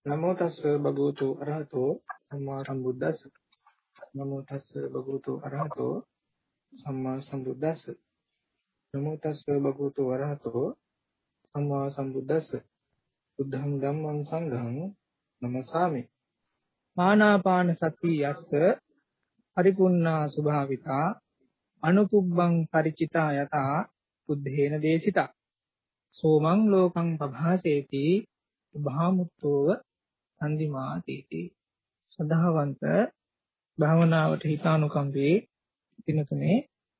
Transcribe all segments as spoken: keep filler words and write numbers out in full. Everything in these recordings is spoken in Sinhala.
නමෝ තස්ස භගවතු අරහතෝ සම්මා සම්බුද්දස්ස. නමෝ තස්ස භගවතු අරහතෝ සම්මා සම්බුද්දස්ස. නමෝ තස්ස භගවතු අරහතෝ සම්මා සම්බුද්දස්ස. බුද්ධං ධම්මං සංඝං නමස්සාමි. ආනාපාන සති යස්ස පරිපුන්නා සුභාවිතා අනුපුබ්බං ಪರಿචිතා යතා බුද්ධේන දේශිතා. සෝමං ලෝකං පභාසේති භාමුත්තෝව සම්දිමාතීති. සදාවන්ත භාවනාවට හිතානුකම්පේ දිනතුනේ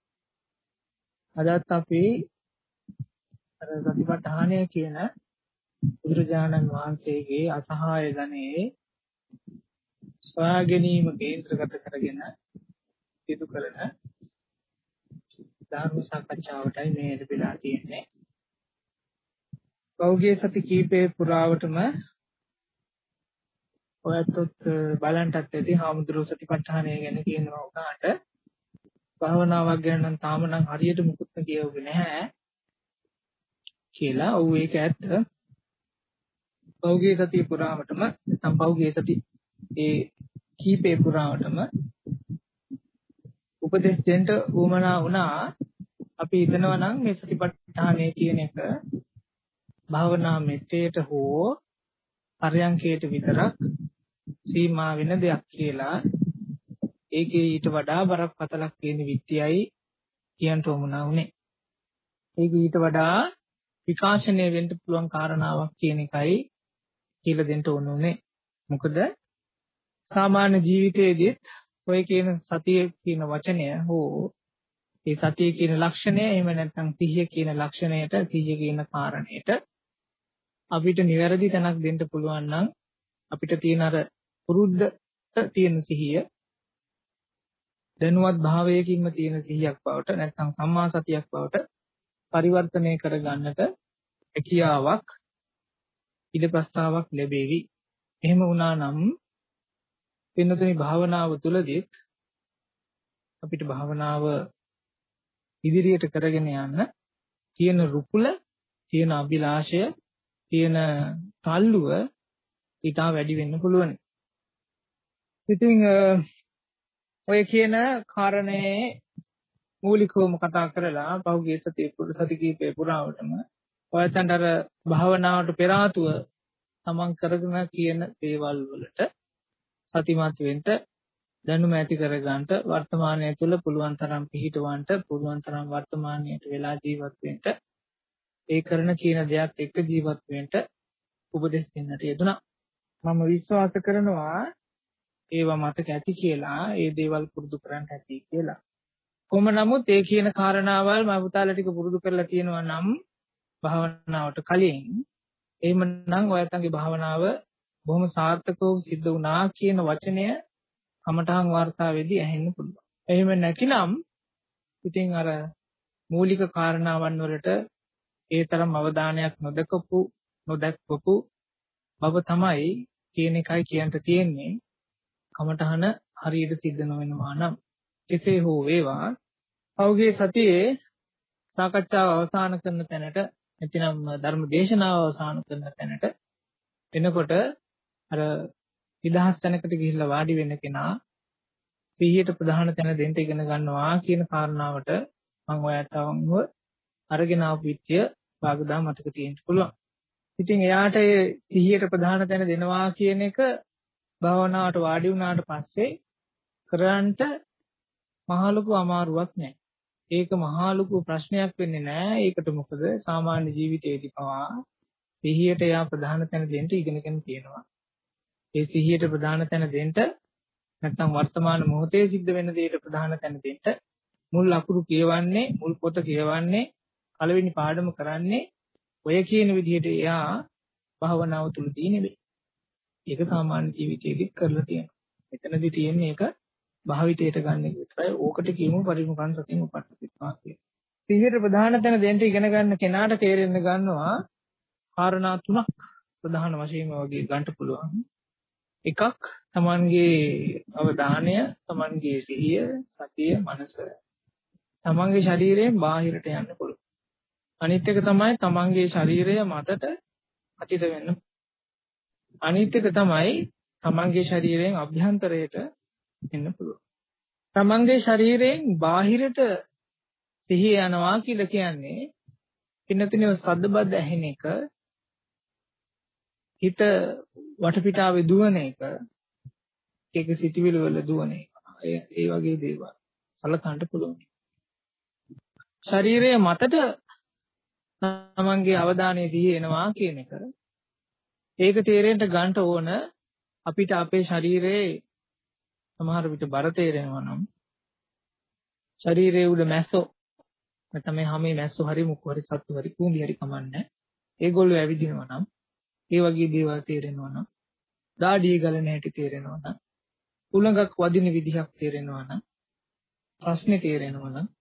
අදත් අපි අර සතිපට්ඨානය කියන බුදුරජාණන් වහන්සේගේ අසහාය ගණයේ සොයා ගැනීම කේන්ද්‍රගත කරගෙන සිදු කරන ධර්ම සාකච්ඡාවටයි මේ ලැබිලා තියෙන්නේ. පෞගේ සති කීපේ පුරාවටම ඔයත් බලන්ටත් ඇති හාමුදුරුවෝ සතිපට්ඨානය ගැන කියනවා උනාට භාවනාවක් ගැන නම් තාම නම් හරියට මුකුත්ම කියවුවේ නැහැ කියලා. ඔව් ඒක ඇත්ත. පෞගේ සතිය පුරාවටම නැත්නම් පෞගේ සති ඒ කීපේ පුරාවටම උපදේශ දෙන්න උවමනා වුණා. අපි හිතනවා නම් මේ සතිපට්ඨානය කියන එක භාවනා මෙත්තේට හෝ පරයන්කයට විතරක් සීමා වෙන දෙයක් කියලා. ඒකේ ඊට වඩා බරපතලක් තියෙන විත්‍යයි කියන්න උවමනා වුණේ. ඒක ඊට වඩා විකාශනය වෙන්න පුළුවන් කාරණාවක් කියන එකයි කියලා දෙන්න ඕනුනේ. මොකද සාමාන්‍ය ජීවිතයේදීත් ඔය කියන සතිය කියන වචනය හෝ ඒ සතිය කියන ලක්ෂණය එහෙම නැත්නම් සිහිය කියන ලක්ෂණයට සිහිය කියන කාරණයට අපිට නිවැරදි තැනක් දෙන්න පුළුවන් නම් අපිට තියෙන අර පුරුද්දට තියෙන සිහිය දැනුවත් භාවයකින්ම තියෙන සිහියක් බවට නැත්නම් සම්මා සතියක් බවට පරිවර්තනය කරගන්නට හැකියාවක් ඉඩ ප්‍රස්තාවක් ලැබෙවි. එහෙම වුණා නම් වෙනතුනි භාවනාව තුළදීත් අපිට භාවනාව ඉදිරියට කරගෙන යන්න තියෙන රුකුල, තියෙන අභිලාෂය, තියෙන තල්ලුව ඊට වැඩි වෙන්න පුළුවන්. ඉතින් ඔය කියන කාරණේ මූලිකවම කතා කරලා පහුගිය සතියේ සති කීපේ පුරාවටම ඔයයන්ට අර භාවනාවට පෙර ආතුව තමන් කරගෙන කියන දේවල් වලට සතිමත් වෙන්න දැනුම ඇති කරගන්න වර්තමානයේ තුල පුළුවන් තරම් පිහිටවන්න පුළුවන් තරම් වර්තමානයේට වෙලා ජීවත් වෙන්න ඒ කරන කියන දේත් එක්ක ජීවත් වෙන්න උපදෙස් දෙන්නට යෙදුණා. මම විශ්වාස කරනවා ඒවා මතක ඇති කියලා, ඒ දේවල් පුරුදු කරන්න ඇති කියලා. කොහොම නමුත් ඒ කියන කාරණාවල් මම පුතාලා ටික පුරුදු කරලා තියෙනවා නම් භාවනාවට කලින් එහෙමනම් ඔයයන්ගේ භාවනාව බොහොම සාර්ථකව සිද්ධ වුණා කියන වචනය කමඨහං වාර්තාවේදී ඇහෙන්න පුළුවන්. එහෙම නැතිනම් ඉතින් අර මූලික කාරණාවන් වලට ඒ තරම් අවධානයක් නොදකපු නොදක්වපු බව තමයි කියන එකයි කියන්න තියෙන්නේ. කමඨහන හරියට සිද්ධ නොවෙනවා නම් කෙසේ හෝ වේවා පෞගේ සතියේ සාකච්ඡාව අවසන් කරන තැනට නැතිනම් ධර්ම දේශනාව අවසන් කරන තැනට එනකොට අර නිදහස් තැනකට ගිහිල්ලා වාඩි වෙන්න කෙනා සිහියට ප්‍රධාන තැන දෙන්න ඉගෙන ගන්නවා කියන කාරණාවට මම ඔයත් අවංගව අරගෙන ආපු විත්‍ය වාගදා මතක තියෙන්න පුළුවන්. ඉතින් එයාට ඒ සිහියට ප්‍රධාන තැන දෙනවා කියන එක භාවනාවට වාඩි වුණාට පස්සේ කරන්ට මහ ලොකු අමාරුවක් නෑ. ඒක මහ ලොකු ප්‍රශ්නයක් වෙන්නේ නෑ. ඒකට මොකද සාමාන්‍ය ජීවිතයේදී පවා සිහියට යා ප්‍රධාන තැන දෙන්න ඉගෙනගෙන තියෙනවා. ඒ සිහියට ප්‍රධාන තැන දෙන්න නැත්නම් වර්තමාන මොහොතේ සිද්ධ වෙන දේට ප්‍රධාන තැන දෙන්න මුල් අකුරු කියවන්නේ, මුල් පොත කියවන්නේ, පළවෙනි පාඩම කරන්නේ ඔය කියන විදිහට එයා භවනාව තුලදී නෙවෙයි. ඒක සාමාන්‍ය ජීවිතයේදී කරලා තියෙනවා. මෙතනදී තියෙන්නේ ඒක භාවිතයට ගන්න එක විතරයි. ඕකට කියමු පරිමුඛං සතිය උපට්ඨිතා කියලා. සිහියට ප්‍රධාන තැන දෙන්න ඉගෙන ගන්න කෙනාට තේරෙන්න ගන්නවා කාරණා තුනක් ප්‍රධාන වශයෙන්ම වගේ ගන්න පුළුවන්. එකක් තමන්ගේ අවධානය, තමන්ගේ සිහිය, සතිය, මනස තමන්ගේ ශරීරයෙන් බාහිරට යන්න පුළුවන්. අනිත් එක තමයි තමන්ගේ ශරීරය මතට අතීත වෙන්න. අනිත් එක තමයි තමන්ගේ ශරීරයෙන් අභ්‍යන්තරයට එන්න පුළුවන්. තමන්ගේ ශරීරයෙන් බාහිරට සිහිය යනවා කියලා කියන්නේ පින්නතිනේ සද්දබද්ද ඇහෙන එක, හිත වටපිටාවේ දුවන එක, ඒක සිතිවිලි වල දුවන එක. ඒ වගේ දේවල් සලකන්න පුළුවන්. ශරීරයේ මතට තමන්ගේ අවධානය සිහිය එනවා කියන එක, ඒක තේරෙන්න ගන්න ඕන අපිට අපේ ශරීරයේ සමහර විට බර තේරෙනවා නම්, ශරීරයේ උඩ මැස්සෝ නැත්නම් මේ හැමේ මැස්සෝ හරි මුක්කු හරි සත්තු හරි කූඹි හරි කමන්නේ, ඒගොල්ලෝ ඇවිදිනවා නම්, ඒ වගේ දේවල් තේරෙනවා නම්, දාඩිය ගලන හැටි තේරෙනවා නම්, උලඟක් වදින විදිහක් තේරෙනවා නම්, ප්‍රශ්නේ තේරෙනවා නම්,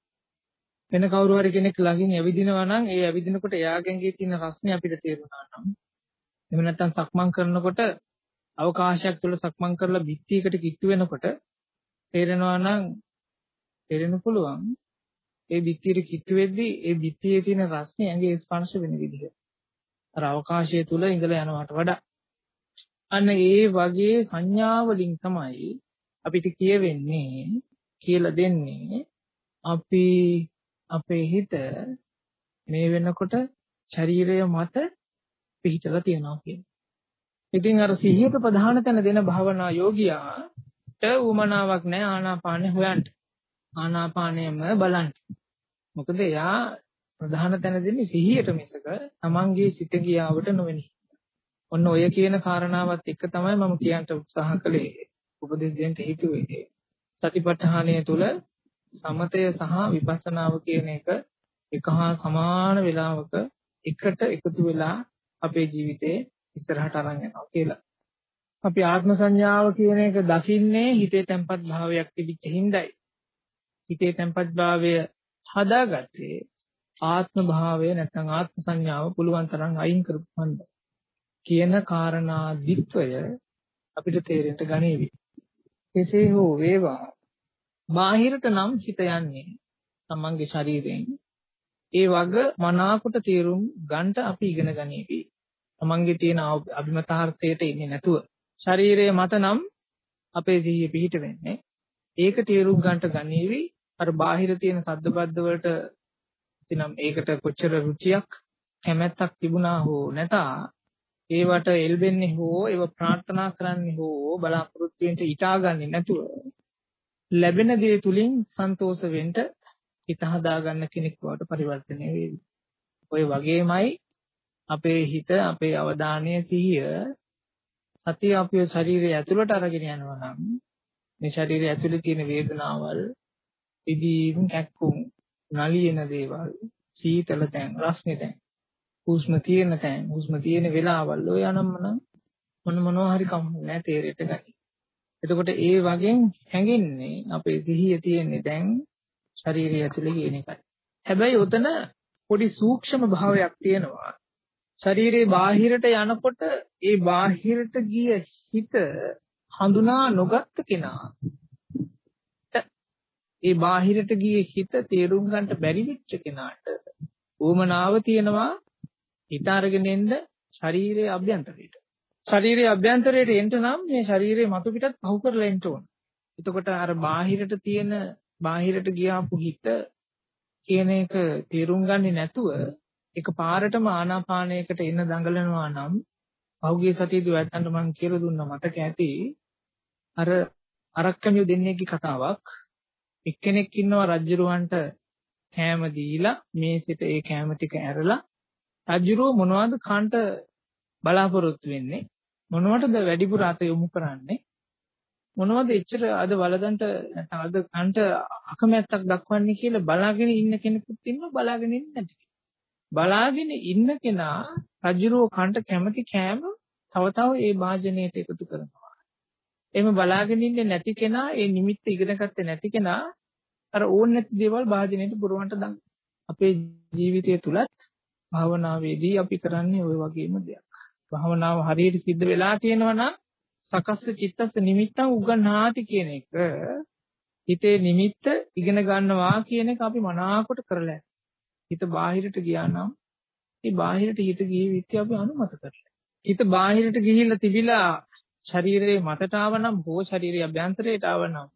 වෙන කවුරු හරි කෙනෙක් ළඟින් ඇවිදිනවා නම්, ඒ ඇවිදිනකොට එයාගෙන්ගේ තියෙන රස්නේ අපිට තේරුණා නම්, එහෙම නැත්නම් සක්මන් කරනකොට අවකාශයක් තුළ සක්මන් කරලා බිත්තියකට කිට්ටු වෙනකොට තේරෙනවා නම් තේරෙන්න පුළුවන් ඒ බිත්තියට කිට්ටු වෙද්දී ඒ බිත්තියේ තියෙන රස්නේ ඇඟේ ස්පර්ශ වෙන විදිහ. අර අවකාශය තුළ ඉඳලා යනවට වඩා. අන්න ඒ වගේ සංඥා වලින් තමයි අපිට කියවෙන්නේ කියලා දෙන්නේ අපි අපේ හිත මේ වෙනකොට ශරීරය මත පිහිටලා තියනවා කියන්නේ. ඉතින් අර සිහියට ප්‍රධාන තැන දෙන භාවනා යෝගියාට උමනාවක් නැහැ ආනාපානෙ හොයන්න. ආනාපානයම බලන්න. මොකද එයා ප්‍රධාන තැන දෙන්නේ සිහියට මිසක තමන්ගේ සිත ගියාවට නොවෙනි. ඔන්න ඔය කියන කාරණාවත් එක්ක තමයි මම කියන්න උත්සාහ කළේ. උපදෙස් දෙන්න හිතුවේ. සතිපට්ඨානය තුළ සමතය සහ විපස්සනාව කියන එක එක හා සමාන වේලාවක එකට එකතු වෙලා අපේ ජීවිතේ ඉස්සරහට අරන් යනවා කියලා. අපි ආත්ම සංඥාව කියන එක දකින්නේ හිතේ තැම්පත් භාවයක් තිබිච්ච හිඳයි. හිතේ තැම්පත් භාවය හදාගත්තේ ආත්ම භාවය නැත්නම් ආත්ම සංඥාව පුළුවන් තරම් අයින් කරපුවන්ද කියන කාරණා දිත්වය අපිට තේරෙන්න ගනීවි. කෙසේ හෝ වේවා බාහිරට නම් හිත යන්නේ තමන්ගේ ශරීරයෙන්. ඒ වග මනාකොට තේරුම් ගන්නට අපි ඉගෙන ගනීවි. තමන්ගේ තියෙන අභිමතාර්ථයට ඉන්නේ නැතුව ශරීරයේ මත නම් අපේ සිහිය පිහිට වෙන්නේ. ඒක තේරුම් ගන්නට ගනීවි. අර බාහිර තියෙන සද්දබද්ද වලට එනම් ඒකට කොච්චර රුචියක් කැමැත්තක් තිබුණා හෝ නැතා ඒවට එල්බෙන්නේ හෝ ඒව ප්‍රාර්ථනා කරන්නේ හෝ බලාපොරොත්තු වෙන්න ඊටාගන්නේ නැතුව ලැබෙන දේ තුලින් සන්තෝෂ වෙන්න හිත හදාගන්න කෙනෙක් බවට පරිවර්තනය වෙවි. ඔය වගේමයි අපේ හිත අපේ අවධානය සිහිය සතිය අපේ ශරීරය ඇතුළට අරගෙන යනවා නම් මේ ශරීරය ඇතුළේ තියෙන වේදනාවල් ඉදීම් කැක්කුම් නලියන දේවල් සීතල තැන් රස්නේ තැන් හුස්ම තියෙන තැන් හුස්ම තියෙන වෙලාවල් ඔය අනම්මන මොන මොනවා හරි කම්මන්නේ තේරෙට ගනි. එතකොට ඒ වගේ හැඟෙන්නේ අපේ සිහිය තියෙන්නේ දැන් ශරීරය ඇතුලේ කියන එකයි. හැබැයි උතන පොඩි සූක්ෂම භාවයක් තියෙනවා. ශරීරේ බාහිරට යනකොට ඒ බාහිරට ගිය හිත හඳුනා නොගත්ත කෙනා ඒ බාහිරට ගියේ හිත තේරුම් ගන්නට බැරි වෙච්ච කෙනාට උවමනාව තියෙනවා හිත අරගෙන එන්න ශරීරයේ අභ්‍යන්තරයට. ශරීරයේ අභ්‍යන්තරයට එන්න නම් මේ ශරීරයේ මතු පිටත් පහු කරලා එන්න ඕන. එතකොට අර බාහිරට තියෙන බාහිරට ගියාපු හිත කියන එක තේරුම් ගන්නේ නැතුව එක පාරටම ආනාපානයකට එන්න දඟලනවා නම් පහුගිය සතියේදී ඔයයන්ට මම කියලා දුන්නා මතක ඇති අර අරක්කමිය දෙන්නේගේ කතාවක්. එක්කෙනෙක් ඉන්නවා රජුරවන්ට කෑම දීලා මේසෙට ඒ කෑම ටික ඇරලා රජුරෝ මොනවද කන්ට බලාපොරොත්තු වෙන්නේ මොනවටද වැඩිපුර අත යොමු කරන්නේ මොනවද එච්චර අද වලදන්ට නැත්නම් අද කන්ට අකමැත්තක් දක්වන්නේ කියලා බලාගෙන ඉන්න කෙනෙකුත් ඉන්නවා බලාගෙන ඉන්නේ නැති බලාගෙන ඉන්න කෙනා රජුරෝ කන්ට කැමති කෑම තව තව ඒ භාජනයට එකතු කරනවා. එහෙම බලාගෙන ඉන්නේ නැති කෙනා ඒ නිමිත්ත ඉගෙන ගත්තේ නැති කෙනා අර ඕන නැති දේවල් භාජනයට පුරවන්න දඟ. අපේ ජීවිතය තුලත් භාවනාවේදී අපි කරන්නේ ওই වගේම දෙයක්. භාවනාව හරියට සිද්ධ වෙලා තියෙනවා නම් සකස්ස චිත්තස්ස නිමිත්තං උගන්හාති කියන එක හිතේ නිමිත්ත ඉගෙන ගන්නවා කියන එක අපි මනාකොට කරලා හිත බාහිරට ගියා නම් ඒ බාහිරට හිත ගියේ විත්‍ය අපි අනුමත කරලා. හිත බාහිරට ගිහිල්ලා තිබිලා ශරීරයේ මතට ආවනම් හෝ ශරීරයේ අභ්‍යන්තරයට ආවනම්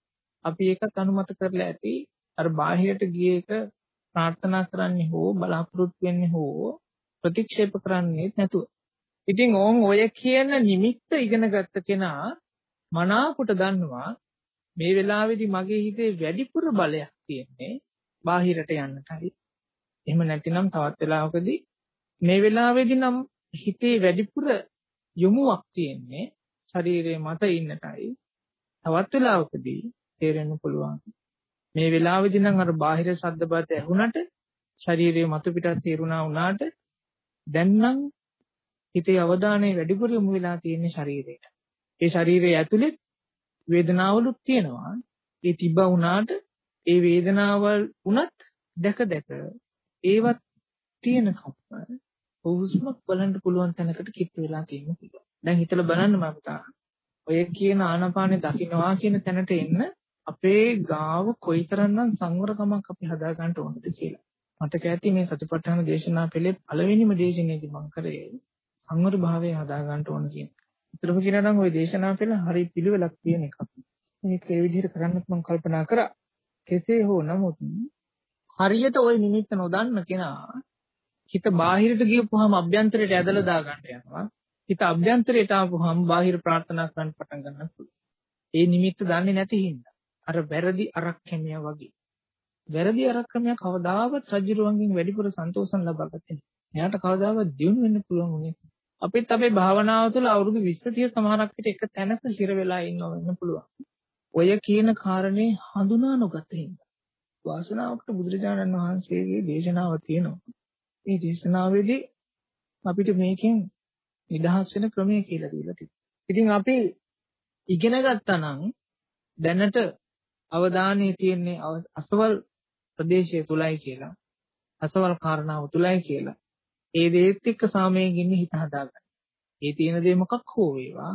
අපි ඒකත් අනුමත කරලා ඇති අර බාහිරට ගිය එක ප්‍රාර්ථනා කරන්නේ හෝ බලාපොරොත්තු වෙන්නේ හෝ ප්‍රතික්ෂේප කරන්නේ නැතුව. ඉතින් ඕන් ඔය කියන නිමිත්ත ඉගෙන ගත්ත කෙනා මනාකොට දන්නවා මේ වෙලාවේදී මගේ හිතේ වැඩිපුර බලයක් තියෙන්නේ බාහිරට යන්නටයි. එහෙම නැතිනම් තවත් වෙලාවකදී මේ වෙලාවේදී නම් හිතේ වැඩිපුර යොමුවක් තියෙන්නේ ශරීරයේ මත ඉන්නටයි. තවත් වෙලාවකදී තේරෙන්න පුළුවන් මේ වෙලාවේදී නම් අර බාහිර ශබ්ද බාත ඇහුණට ශරීරයේ මත පිටත් තේරුණා වුණාට දැන් නම් හිතේ අවධානය වැඩිපුර යොමු වෙලා තියෙන්නේ ශරීරයට. ඒ ශරීරයේ ඇතුළේ වේදනාවලුත් තියෙනවා. ඒ තිබ්බා වුණාට ඒ වේදනාවල් උනත් දැක දැක ඒවත් තියෙනකම් හුස්මක් බලන්න පුළුවන් තැනකට කිට්ටු වෙලා තියෙන්න පුළුවන්. දැන් හිතලා බලන්න මම තා. ඔය කියන ආනාපානෙ දකින්නවා කියන තැනට එන්න අපේ ගාව කොයිතරම්නම් සංවරකමක් අපි හදා ගන්න ඕනද කියලා. මතක ඇති මේ සතිපට්ඨාන දේශනා පෙළේ පළවෙනිම දේශනාවේදී මම කරේ සංවර භාවය හදා ගන්න ඕන කියන. ඒතරම කියනවා නම් ওই දේශනා පෙළ හරි පිළිවෙලක් තියෙන එකක්. මේක ඒ විදිහට කරන්නත් මම කල්පනා කරා. කෙසේ හෝ නමුත් හරියට ওই නිමිත්ත නොදන්න කෙනා හිත බාහිරට ගියපුවාම අභ්‍යන්තරයට ඇදලා දා ගන්න යනවා. හිත අභ්‍යන්තරයට ආපුවාම බාහිර ප්‍රාර්ථනා කරන්න පටන් ගන්නවා. ඒ නිමිත්ත දන්නේ නැති හින්දා අර වැරදි අරක්කමියා වගේ. වැරදි අරක්කමියා කවදාවත් රජුරුවන්ගෙන් වැඩිපුර සන්තෝෂම් ලබාගත්තේ නැහැ. එයාට කවදාවත් දියුණු වෙන්න පුළුවන් වුණේ. අපිත් අපේ භාවනාව තුළ අවුරුදු විස්ස තිහ සමහරක් විට එක තැනක හිර වෙලා ඉන්නව වෙන්න පුළුවන්. ඔය කියන කාරණේ හඳුනා නොගත හින්දා. වාසනාවකට බුදුරජාණන් වහන්සේගේ දේශනාව තියෙනවා. මේ දේශනාවේදී අපිට මේකෙන් නිදහස් වෙන ක්‍රමය කියලා දීලා තිබෙනවා. ඉතින් අපි ඉගෙන ගත්තා නම් දැනට අවධානය තියෙන්නේ අසවල් ප්‍රදේශය තුලයි කියලා. අසවල් කාරණාව තුලයි කියලා. ඒ දේත් එක්ක සාමයෙන් ඉන්න හිත හදාගන්න. ඒ තියෙන දේ මොකක් හෝ වේවා.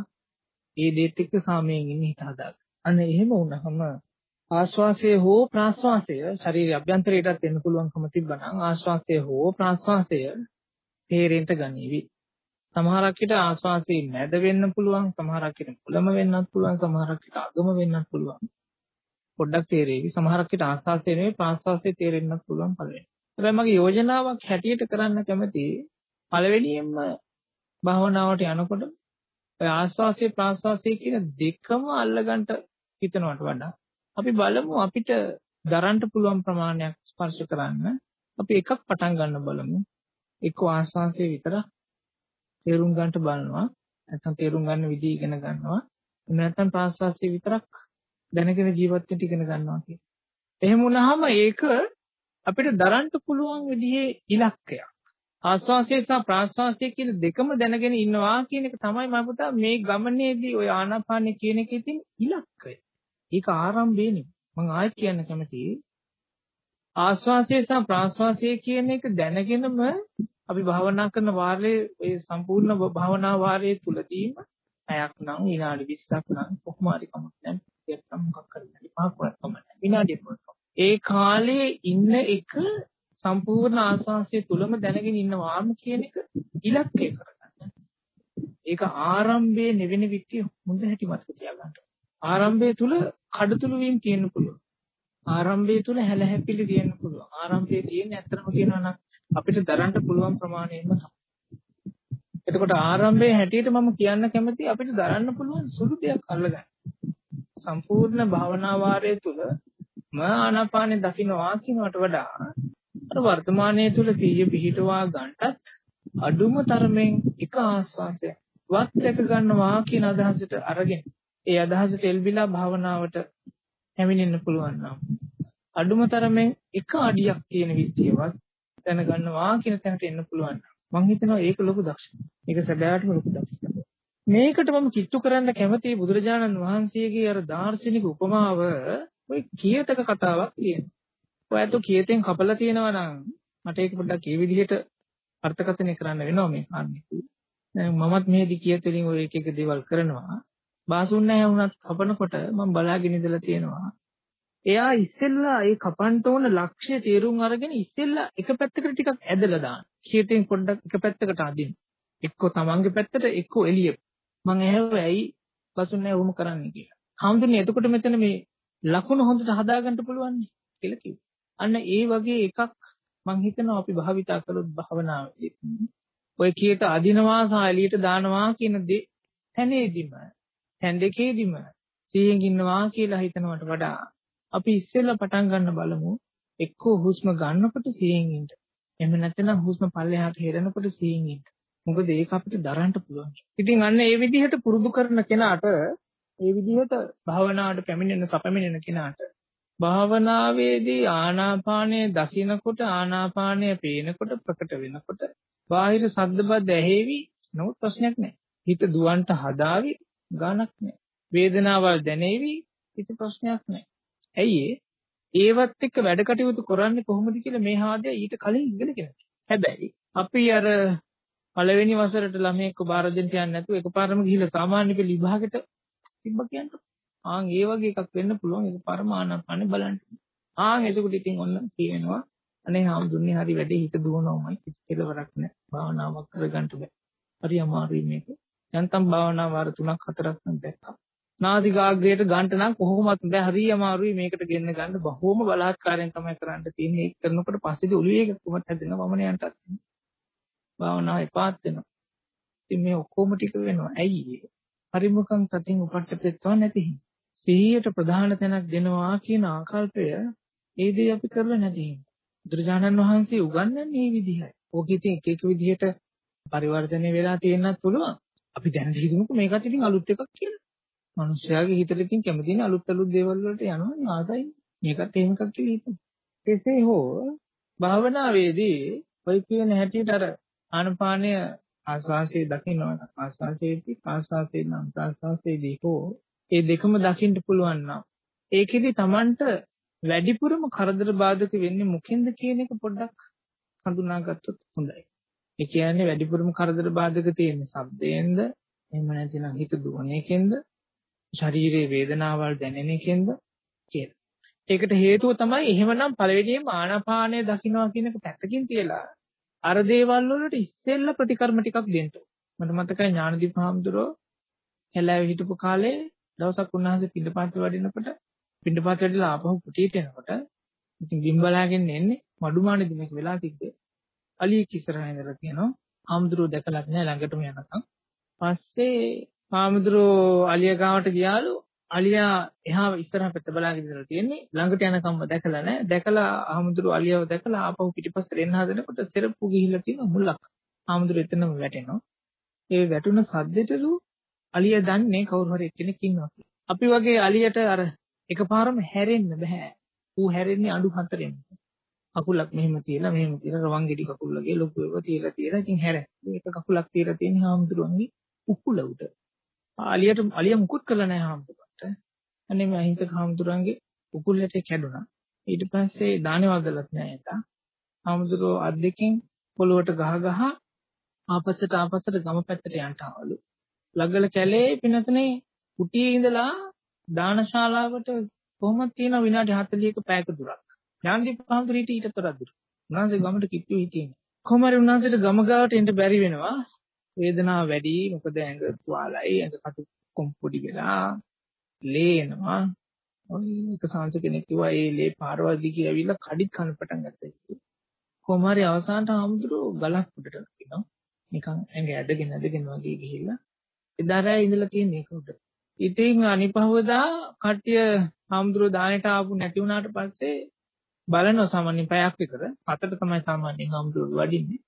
ඒ දේත් එක්ක සාමයෙන් ඉන්න හිත හදාගන්න. අන්න එහෙම වුණාම ආශ්වාසය හෝ ප්‍රාශ්වාසය ශරීර අභ්‍යන්තරයටත් එන්න පුළුවන්කම තිබ්බනම් ආශ්වාසය හෝ ප්‍රාශ්වාසය තේරෙන්න ගනීවි. සමහරක් විට ආශ්වාසයේ මැද වෙන්න පුළුවන්, සමහරක් විට මුලම වෙන්නත් පුළුවන්, සමහරක් විට අගම වෙන්නත් පුළුවන්. පොඩ්ඩක් තේරෙවි. සමහරක් විට ආශ්වාසය නෙවෙයි ප්‍රාශ්වාසය තේරෙන්නත් පුළුවන් පළවෙනි. හැබැයි මගේ යෝජනාවක් හැටියට කරන්න කැමති පළවෙනියෙන්ම භාවනාවට යනකොට ඔය ආශ්වාසය ප්‍රාශ්වාසය කියන දෙකම අල්ලගන්න හිතනවට වඩා අපි බලමු අපිට දරන්න පුළුවන් ප්‍රමාණයක් ස්පර්ශ කරන්න. අපි එකක් පටන් ගන්න බලමු. එක්ක ආශ්වාසය විතර තේරුම් ගන්නට බලනවා. නැත්නම් තේරුම් ගන්න විදිහ ඉගෙන ගන්නවා. නැත්නම් ප්‍රාශ්වාසය විතරක් දැනගෙන ජීවත් වෙන්න ඉගෙන ගන්නවා කියන. එහෙම වුණාම ඒක අපිට දරන්න පුළුවන් විදිහේ ඉලක්කයක්. ආශ්වාසය සහ ප්‍රාශ්වාසය කියන දෙකම දැනගෙන ඉන්නවා කියන එක තමයි මම පුතා මේ ගමනේදී ඔය ආනාපානෙ කියන එකේ තියෙන ඉලක්කය. ඒක ආරම්භයේ නෙමෙයි. මම ආයෙත් කියන්න කැමතියි. ආශ්වාසය සහ ප්‍රාශ්වාසය කියන එක දැනගෙනම අපි භාවනා කරන වාරයේ ඒ සම්පූර්ණ භාවනා වාරයේ තුලදීම පැයක් නම් විනාඩි විස්සක් නම් කොහොම හරි කමක් නැහැ. ඒක නම් මොකක් හරි විනාඩි පහක් වුණත් කමක් නැහැ. විනාඩියක් වුණත්. ඒ කාලේ ඉන්න එක සම්පූර්ණ ආශ්වාසය තුලම දැනගෙන ඉන්නවාම කියන එක ඉලක්කය කරගන්න. ඒක ආරම්භයේ නෙවෙයි විත්‍ය හොඳ හැටි මතක තියාගන්න. ආරම්භය තුල කඩතුළු වීම තියෙන්න පුළුවන්. ආරම්භය තුල හැලහැපිලි තියෙන්න පුළුවන්. ආරම්භයේ තියෙන ඇත්තම කියනවා නම් අපිට දරන්න පුළුවන් ප්‍රමාණයෙන්ම තමයි. එතකොට ආරම්භයේ හැටියට මම කියන්න කැමති අපිට දරන්න පුළුවන් සුළු දෙයක් අල්ලගන්න. සම්පූර්ණ භාවනා වාරය තුල ම ආනාපානෙ දකින්නවා කියනකට වඩා අර වර්තමානයේ තුල සිහිය පිහිටවා ගන්නටත් අඩුම තරමෙන් එක ආස්වාසයක් වත් දැක ගන්නවා කියන අදහසට අරගෙන ඒ අදහසට එල්බිලා භාවනාවට හැමිනෙන්න පුළුවන් නම් අඩුම තරමෙන් එක අඩියක් තියෙන විදියවත් දැනගන්නවා කියන තැනට එන්න පුළුවන්. මම හිතනවා ඒක ලොකු දක්ෂකමක්. මේක සැබෑවටම ලොකු දක්ෂකමක්. මේකට මම කිට්ටු කරන්න කැමතියි බුදුරජාණන් වහන්සේගේ අර දාර්ශනික උපමාව ඔය කීයතක කතාවක් තියෙනවා. ඔයත් කීයතෙන් කපලා තියෙනවා නම් මට ඒක පොඩ්ඩක් ඒ විදිහට අර්ථකථනය කරන්න වෙනවා මේ කාරණේ. දැන් මමත් මේදි කීයතෙලින් ඔය එක එක දේවල් කරනවා. බාසුන් නැහැ වුණත් කපනකොට මම බලාගෙන ඉඳලා තියෙනවා. එයා ඉස්සෙල්ලා ඒ කපන්න ඕන ලක්ෂ්‍ය තේරුම් අරගෙන ඉස්සෙල්ලා එක පැත්තකට ටිකක් ඇදලා දාන. කීයතෙන් පොඩ්ඩක් එක පැත්තකට අදින්න. එක්ක තමන්ගේ පැත්තට එක්ක එළිය. මං ඇහුවා ඇයි පසුන් නැහැ වුම කරන්නේ කියලා. හාමුදුරනේ එතකොට මෙතන මේ ලකුණු හොඳට හදාගන්න පුළුවන් නේ කියලා කිව්වා. අන්න ඒ වගේ එකක් මං හිතනවා අපි භාවිතා කළොත් භාවනාවේදී. ඔය කීයට අදිනවා සහ එළියට දානවා කියන දේ තැනේදීම තැන් දෙකේදීම සිහියෙන් ඉන්නවා කියලා හිතනවට වඩා අපි ඉස්සෙල්ලා පටන් ගන්න බලමු එක්කෝ හුස්ම ගන්නකොට සිහියෙන් ඉන්න. එහෙම නැත්නම් හුස්ම පල්ලෙහාට හෙරනකොට සිහියෙන් ඉන්න. මොකද ඒක අපිට දරන්න පුළුවන්. ඉතින් අන්න ඒ විදිහට පුරුදු කරන කෙනාට ඒ විදිහට භාවනාවට පැමිණෙන සපැමිණෙන කෙනාට භාවනාවේදී ආනාපානය දකිනකොට ආනාපානය පේනකොට ප්‍රකට වෙනකොට බාහිර ශබ්දබද්ද ඇහෙවි නමුත් ප්‍රශ්නයක් නැහැ. හිත දුවන්ට හදාවි ගානක් නැහැ. වේදනාවල් දැනෙවි කිසි ප්‍රශ්නයක් නැහැ. ඇයි ඒවත් එක්ක වැඩ කටයුතු කරන්නේ කොහොමද කියලා මේ හාදේ ඊට කලින් ඉගෙනගෙන. හැබැයි අපි අර පළවෙනි වසරට ළමයෙක්ව බාර දෙන්න යන්නේ නැතුව එකපාරම ගිහිල්ලා සාමාන්‍ය පෙළ විභාගෙට තිබ්බ කියන්නේ. ආන් ඒ වගේ එකක් වෙන්න පුළුවන් එකපාරම ආනාපානෙ බලන්න. ආන් එතකොට ඉතින් ඔන්න කියනවා අනේ හාමුදුරනේ හරි වැඩේ හිත දුවනවමයි කිසි කෙලවරක් නැහැ. භාවනාවක් කරගන්න බෑ. හරි අමාරුයි මේක. යන්තම් භාවනා වාර තුනක් හතරක් නම් දැක්කා. නාසිකාග්‍රයට ගන්න නම් කොහොමවත් බෑ. හරි අමාරුයි මේකට ගෙන්න ගන්න. බොහොම බලාත්කාරයෙන් තමයි කරන්න තියෙන්නේ. ඒක කරනකොට පස්සේදී ඔළුවේ කොහොමද හැදෙනවා වමනයන්ටත්. භාවනාව එපාත් වෙනවා. ඉතින් මේ ඔක්කොම ටික වෙනවා. ඇයි ඒ? පරිමුඛං සතින් උපට්ඨපෙත්ව නැති හිඳ. සිහියට ප්‍රධාන තැනක් දෙනවා කියන ආකල්පය ඒ දේ අපි කරලා නැති හිඳ. බුදුරජාණන් වහන්සේ උගන්වන්නේ මේ විදිහයි. ඕක ඉතින් එක එක විදිහට පරිවර්තනය වෙලා තියෙන්නත් පුළුවන්. අපි දැන හිතමුකෝ මේකත් ඉතින් අලුත් එකක් කියලා. මිනිස්යාගේ හිතට ඉතින් කැමතිනේ අලුත් අලුත් දේවල් වලට යනවා ආසයි. මේකත් එහෙම එකක් කියලා හිතමු. කෙසේ හෝ භාවනාවේදී ඔය කියන හැටියට අර ආනපානය ආස්වාසේ දකින්නවනම් ආස්වාසේදී ආස්වාසේ නම් ආස්වාසේදී හෝ ඒ දෙකම දකින්න පුළුවන් නම් ඒකෙදි Tamanට වැඩිපුරම කරදර බාධක වෙන්නේ මොකෙන්ද කියන එක පොඩ්ඩක් හඳුනාගත්තොත් හොඳයි. ඒ කියන්නේ වැඩිපුරම කරදර බාධක තියෙන්නේ ශබ්දයෙන්ද එහෙම නැතිනම් හිත දුවන එකෙන්ද ශරීරයේ වේදනාවල් දැනෙන එකෙන්ද කියලා. ඒකට හේතුව තමයි එහෙමනම් පළවෙනියෙන්ම ආනාපානය දකින්නවා කියන එක පැත්තකින් තියලා අර දේවල් වලට ඉස්සෙල්ලා ප්‍රතිකර්ම ටිකක් දෙන්න. මට මතකයි ඥානදීප හාමුදුරුවෝ හැලෑවේ හිටපු කාලේ දවසක් උන්වහන්සේ පිටපාත වඩිනකොට පිටපාත වැඩිලා ආපහු කුටියට එනකොට ඉතින් බිම් බලාගෙන එන්නේ මඩුමානේදි මේක වෙලා තිබ්බේ. අලියෙක් ඉස්සරහා ඉඳලා කියනවා හාමුදුරුවෝ දැකලත් නෑ ළඟටම යනකම්. පස්සේ හාමුදුරුවෝ අලිය ගාවට ගියාලු අලියා එහා ඉස්සරහා පැත්ත බලාගෙන ඉඳලා තියෙන්නේ ළඟට යනකම්ම දැකලා නෑ. දැකලා හාමුදුරුවෝ අලියව දැකලා ආපහු පිටිපස්සට එන්න හදනකොට සෙරප්පු ගිහිල්ලා තියෙන මුලක්. හාමුදුරුවෝ එතනම වැටෙනවා. ඒ වැටුණ සද්දෙටලු අලිය දන්නේ කවුරු හරි කෙනෙක් ඉන්නවා කියලා. අපි වගේ අලියට අර එකපාරම හැරෙන්න බෑ. ඌ හැරෙන්නේ අඬු හතරෙන්. කකුලක් මෙහෙම තියලා මෙහෙම තියලා රවන් ගෙඩි කකුල් වගේ ලොකු ඒවා තියලා තියලා ඉතින් හැර. මේක කකුලක් තියලා තියෙන හාමුදුරුවන්ගේ උකුල උඩ. අලියට අලිය මුකුත් කළා නැහැ හාමුදුරුවන්ට. අනේ මේ අහිංසක හාමුදුරුවන්ගේ උකුලට කැඩුනා. ඊට පස්සේ දානේ වදලත් නැහැ එතන. හාමුදුරුවෝ අත් දෙකෙන් පොළොවට ගහ ගහ ආපස්සට ආපස්සට ගම පැත්තට යන්න ආවලු. ලග්ගල කැලේ පිනතනේ කුටියේ ඉඳලා දානශාලාවට කොහොමද තියෙන විනාඩි හතළිහක පැයක දුරක්. ඥානදීප හාමුදුරුවෝ ඊට ඊටතර දුර. උන්වහන්සේ ගමට කිට්ටු හිටියේ. කොහොම හරි උන්වහන්සේට ගම ගාවට එන්න බැරි වෙනවා. වේදනාව වැඩි. මොකද ඇඟ තුවාලයි ඇඟ කටු කොම්පොඩි වෙලා ලේ එනවා. ඔය එක සංස කෙනෙක් කිව්වා ඒ ලේ පාරවල් දිගේ ඇවිල්ලා කඩිත් කන පටන් ගත්තා කියලා. කොහොම හරි අවසානට හාමුදුරුවෝ ගලක් උඩට නගිනවා. නිකන් ඇඟ ඇදගෙන ඇදගෙන වගේ ගිහිල්ලා එදා රෑ ඉඳලා තියෙන එක උඩ. ඉතින් අනිපහවදා කට්ටිය හාමුදුරුවෝ දානෙට ආපු නැති වුණාට පස්සේ බලනවා සාමාන්‍යයෙන් පැයක් විතර. හතට තමයි සාමාන්‍යයෙන් හාමුදුරුවෝ වඩින්නේ.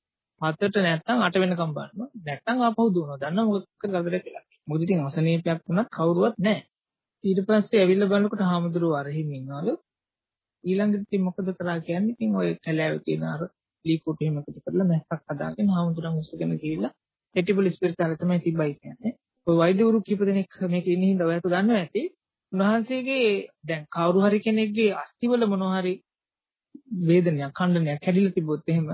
හතට නැත්නම් අට වෙනකම් බලනවා. නැත්නම් ආපහු දුවනවා. දන්නවා මොකද කරදර කියලා. මොකද ඉතින් අසනීපයක් වුණත් කවුරුවත් නැහැ. ඊට පස්සේ ඇවිල්ලා බලනකොට හාමුදුරුවෝ අරහින් ඉන්නවලු. ඊළඟට ඉතින් මොකද කරා කියන්නේ? ඉතින් ඔය කැලෑවේ තියෙන අර ලී කුටි එහෙම එකතු කරලා මැස්සක් හදාගෙන හාමුදුරුවෝ උස්සගෙන ගිහිල්ලා එටිපොලි ස්පිරිතාලේ තමයි තිබ්බයි කියන්නේ. ඔය වෛද්‍යවරු කීප දෙනෙක් මේකේ ඉන්න හින්දා ඔයත් දන්නවා ඇති. උන්වහන්සේගේ දැන් කවුරු හරි කෙනෙක්ගේ අස්තිවල මොනවා හරි වේදනයක් ඛණ්ඩනයක් හැදිලා තිබ්බොත් එහෙම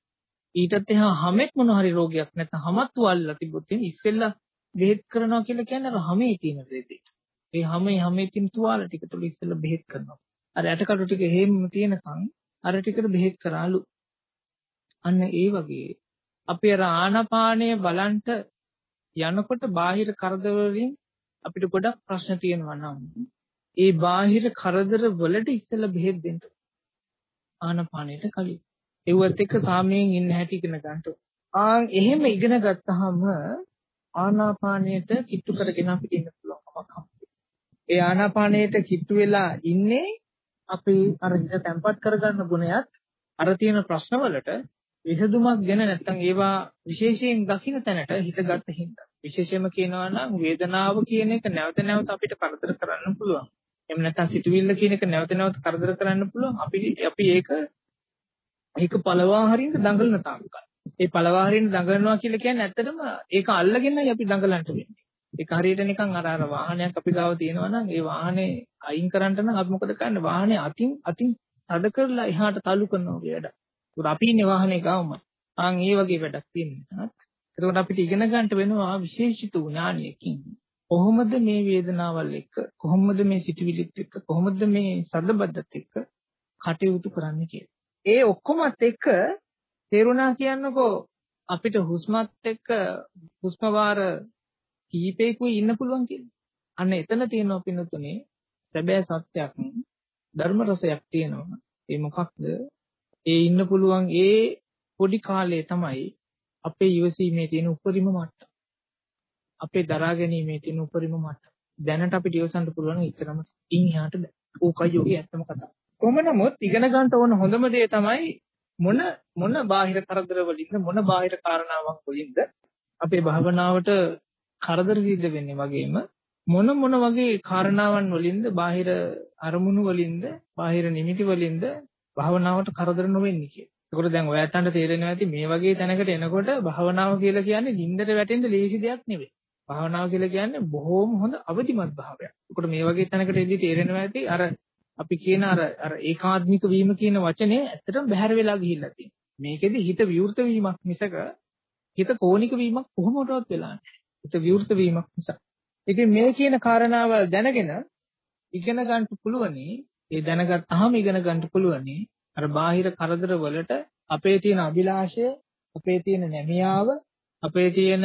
ඊටත් එහා හැමෙක් මොනවා හරි රෝගයක් නැත්නම් හැමත් වල්ලා තිබ්බොත් එහෙම ඉස්සෙල්ලා බෙහෙත් කරනවා කියලා කියන්නේ අර හැමේ තියෙන දෙයක්. ඒ හැමේ හැමේ තියෙන තුවාල ටික තුළ ඉස්සෙල්ලා බෙහෙත් කරනවා. අර ඇටකටු ටික හේම තියෙනකන් අර ටිකට බෙහෙත් කරාලු. අන්න ඒ වගේ අපි අර ආනාපානය බලන්ට යනකොට බාහිර කරදර වලින් අපිට ගොඩක් ප්‍රශ්න තියෙනවා නම් ඒ බාහිර කරදර වලට ඉස්සෙල්ලා බෙහෙත් දෙන්න ආනාපානයට කලින්. ඒවත් එක්ක සාමයෙන් ඉන්න හැටි ඉගෙන ගන්න. ආන් එහෙම ඉගෙන ගත්තාම ආනාපානයට කිට්ටු කරගෙන අපිට ඉන්න පුළුවන් කමක් හම්බෙනවා. ඒ ආනාපානයට කිට්ටු වෙලා ඉන්නේ අපි අර හිත තැම්පත් කරගන්න ගුණයත් අර තියෙන ප්‍රශ්න වලට විසඳුමක් ගෙන නැත්නම් ඒවා විශේෂයෙන් දකින්න තැනට හිත ගත්ත හින්දා. විශේෂයෙන්ම කියනවා නම් වේදනාව කියන එක නැවත නැවත අපිට කරදර කරන්න පුළුවන්. එහෙම නැත්නම් සිතුවිල්ල කියන එක නැවත නැවත කරදර කරන්න පුළුවන්. අපි අපි ඒක ඒක පළවා හරින්න දඟලන තාක්කල්. ඒ පළවා හරින්න දඟලනවා කියලා කියන්නේ ඇත්තටම ඒක අල්ලගෙනයි අපි දඟලන්න වෙන්නේ. ඒක හරියට නිකන් අර අර වාහනයක් අපි ගාව තියෙනවා නම් ඒ වාහනේ අයින් කරන්න නම් අපි මොකද කරන්නේ? වාහනේ අතින් අතින් තද කරලා එහාට තල්ලු කරනවා වගේ වැඩක්. ඒක අපි ඉන්නේ වාහනේ ගාවම. ආන් ඒ වගේ වැඩක් තියෙනවා. එතකොට අපිට ඉගෙන ගන්න වෙනවා විශේෂිත ඥානයකින්. කොහොමද මේ වේදනාවල් එක්ක කොහොමද මේ සිතුවිලිත් එක්ක කොහොමද මේ සද්දබද්දත් එක්ක කටයුතු කරන්න කියලා. ඒ ඔක්කොමත් එක්ක තේරුණා කියන්නකෝ අපිට හුස්මත් එක්ක හුස්ම වාර කීපයකුයි ඉන්න පුළුවන් කියලා. අන්න එතන තියෙනවා පින්නතුනේ සැබෑ සත්‍යයක් ධර්ම රසයක් තියෙනවා. ඒ මොකක්ද? ඒ ඉන්න පුළුවන් ඒ පොඩි කාලේ තමයි අපේ ඉවසීමේ තියෙන උපරිම මට්ටම. අපේ දරා ගැනීමේ තියෙන උපරිම මට්ටම. දැනට අපිට ඉවසන්න පුළුවන් ඉතරම ඉන් එහාට බෑ. ඕකයි යෝගී ඇත්තම කතාව. කොහොම නමුත් ඉගෙන ගන්න ඕන හොඳම දේ තමයි මොන මොන බාහිර කරදර වලින්ද මොන බාහිර කාරණාවක් වලින්ද අපේ භාවනාවට කරදර සිද්ධ වෙන්නේ වගේම මොන මොන වගේ කාරණාවන් වලින්ද බාහිර අරමුණු වලින්ද බාහිර නිමිති වලින්ද භාවනාවට කරදර නොවෙන්නේ කියලා. ඒකට දැන් ඔයාලට තේරෙනවා ඇති මේ වගේ තැනකට එනකොට භාවනාව කියලා කියන්නේ නින්දට වැටෙන්න ලේසි දෙයක් නෙවෙයි. භාවනාව කියලා කියන්නේ බොහොම හොඳ අවදිමත් භාවයක්. ඒකට මේ වගේ තැනකට එද්දි තේරෙනවා ඇති අර අපි කියන අර අර ඒකාත්මික වීම කියන වචනේ ඇත්තටම බැහැර වෙලා ගිහිල්ලා තියෙනවා. මේකෙදි හිත විවෘත වීමක් මිසක හිත කෝණික වීමක් කොහොමදවත් වෙලා නැහැ. හිත විවෘත වීමක් නිසා. ඉතින් මේ කියන කාරණාවල් දැනගෙන ඉගෙන ගන්න පුළුවනි. ඒ දැනගත්තාම ඉගෙන ගන්න පුළුවනි. අර බාහිර කරදර වලට අපේ තියෙන අභිලාෂය, අපේ තියෙන නැමියාව, අපේ තියෙන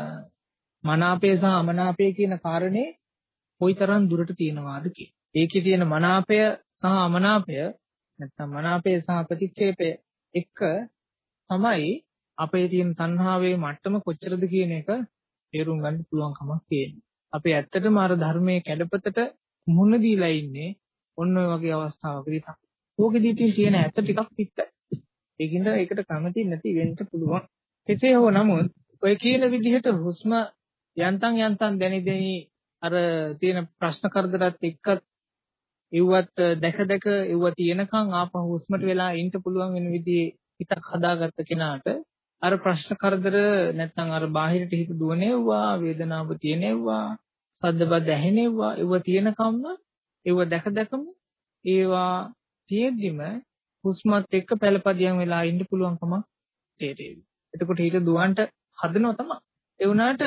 මනාපය සහ අමනාපය කියන කාරණේ කොයිතරම් දුරට තියෙනවාද කියලා. ඒකේ තියෙන මනාපය සහ අමනාපය නැත්නම් මනාපය සහ ප්‍රතික්ෂේපය එක තමයි අපේ තියෙන තණ්හාවේ මට්ටම කොච්චරද කියන එක තේරුම් ගන්න පුළුවන් කමක් තියෙනවා. අපි ඇත්තටම අර ධර්මයේ කැඩපතට මුහුණ දීලා ඉන්නේ ඔන්න ඔය වගේ අවස්ථාවකදී තමයි. ඕකෙදී තියෙන ඇත්ත ටිකක් පිටයි. ඒකින්ද ඒකට කැමති නැති වෙන්න පුළුවන්. කෙසේ හෝ නමුත් ඔය කියන විදිහට හුස්ම යන්තම් යන්තම් දැනි දැනි අර තියෙන ප්‍රශ්න කරදරات එක්කත් ඒවත් දැක දැක ඒව තියෙනකන් ආපහු හුස්මට වෙලා ඉන්න පුළුවන් වෙන විදිහේ හිතක් හදාගත්ත කෙනාට අර ප්‍රශ්න කරදර නැත්නම් අර බාහිරට හිත දුවනේව්වා වේදනාව තියෙනේව්වා සද්දබද්ද ඇහෙනේව්වා ඒව තියෙනකම්ම ඒව දැක දැකම ඒවා තියෙද්දිම හුස්මත් එක්ක පළපදියම් වෙලා ඉන්න පුළුවන්කම තේරෙවි. එතකොට හිත දුවන්ට හදනවා තමයි. ඒ වුණාට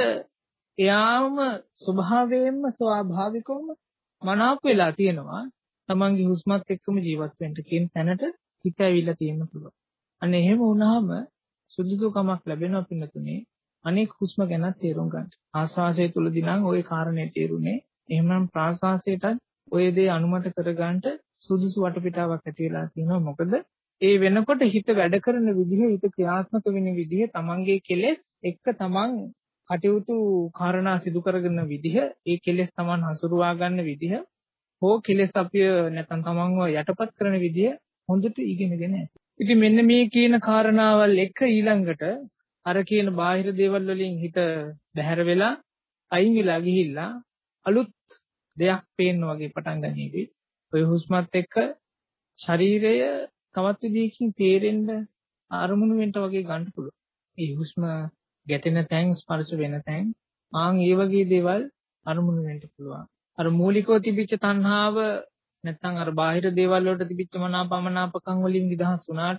එයාම ස්වභාවයෙන්ම ස්වාභාවිකවම මනාප වෙලා තියෙනවා. තමන්ගේ හුස්මත් එක්කම ජීවත් වෙන්න කියන තැනට හිත ඇවිල්ලා තියෙන්න පුළුවන්. අන්න එහෙම වුණාම සුදුසුකමක් ලැබෙනවා පින්නතුනේ. අනෙක් හුස්ම ගැන තේරුම් ගන්න. ආස්වාසය තුලදී නම් ওই කාරණේ තේරුනේ. එහෙමනම් ප්‍රාශ්වාසයටත් ওই දේ අනුමත කරගන්න සුදුසු වටපිටාවක් ඇති වෙලා තියෙනවා. මොකද ඒ වෙනකොට හිත වැඩ කරන විදිහ, හිත ක්‍රියාත්මක වෙන විදිහ, තමන්ගේ කෙලෙස් එක්ක තමන් කටයුතු කාරණා සිදු කරගෙන විදිහ, ඒ කෙලෙස් තමන් හසුරුවා ගන්න විදිහ, හෝ කෙලෙස් අපිය නැත්නම් තමන්ව යටපත් කරන විදිහ හොඳට ඉගෙනගෙන ඇති. ඉතින් මෙන්න මේ කියන කාරණාවල් එක ඊළඟට අර කියන බාහිර දේවල් වලින් හිත බැහැර වෙලා අයින් වෙලා ගිහිල්ලා අලුත් දෙයක් පේන්න වගේ පටන් ගන්නේවි. ඔය හුස්මත් එක්ක ශරීරය තවත් විදිහකින් තේරෙන්න අරමුණු වෙන්න වගේ ගන්න පුළුවන්. මේ හුස්ම ගැටෙන තැන් ස්පර්ශ වෙන තැන් ආන් ඒ වගේ දේවල් අරමුණු වෙන්න පුළුවන්. අර මූලිකව තිබිච්ච තණ්හාව නැත්නම් අර බාහිර දේවල් වලට තිබිච්ච මනාපමනාපකම් වලින් නිදහස් වුණාට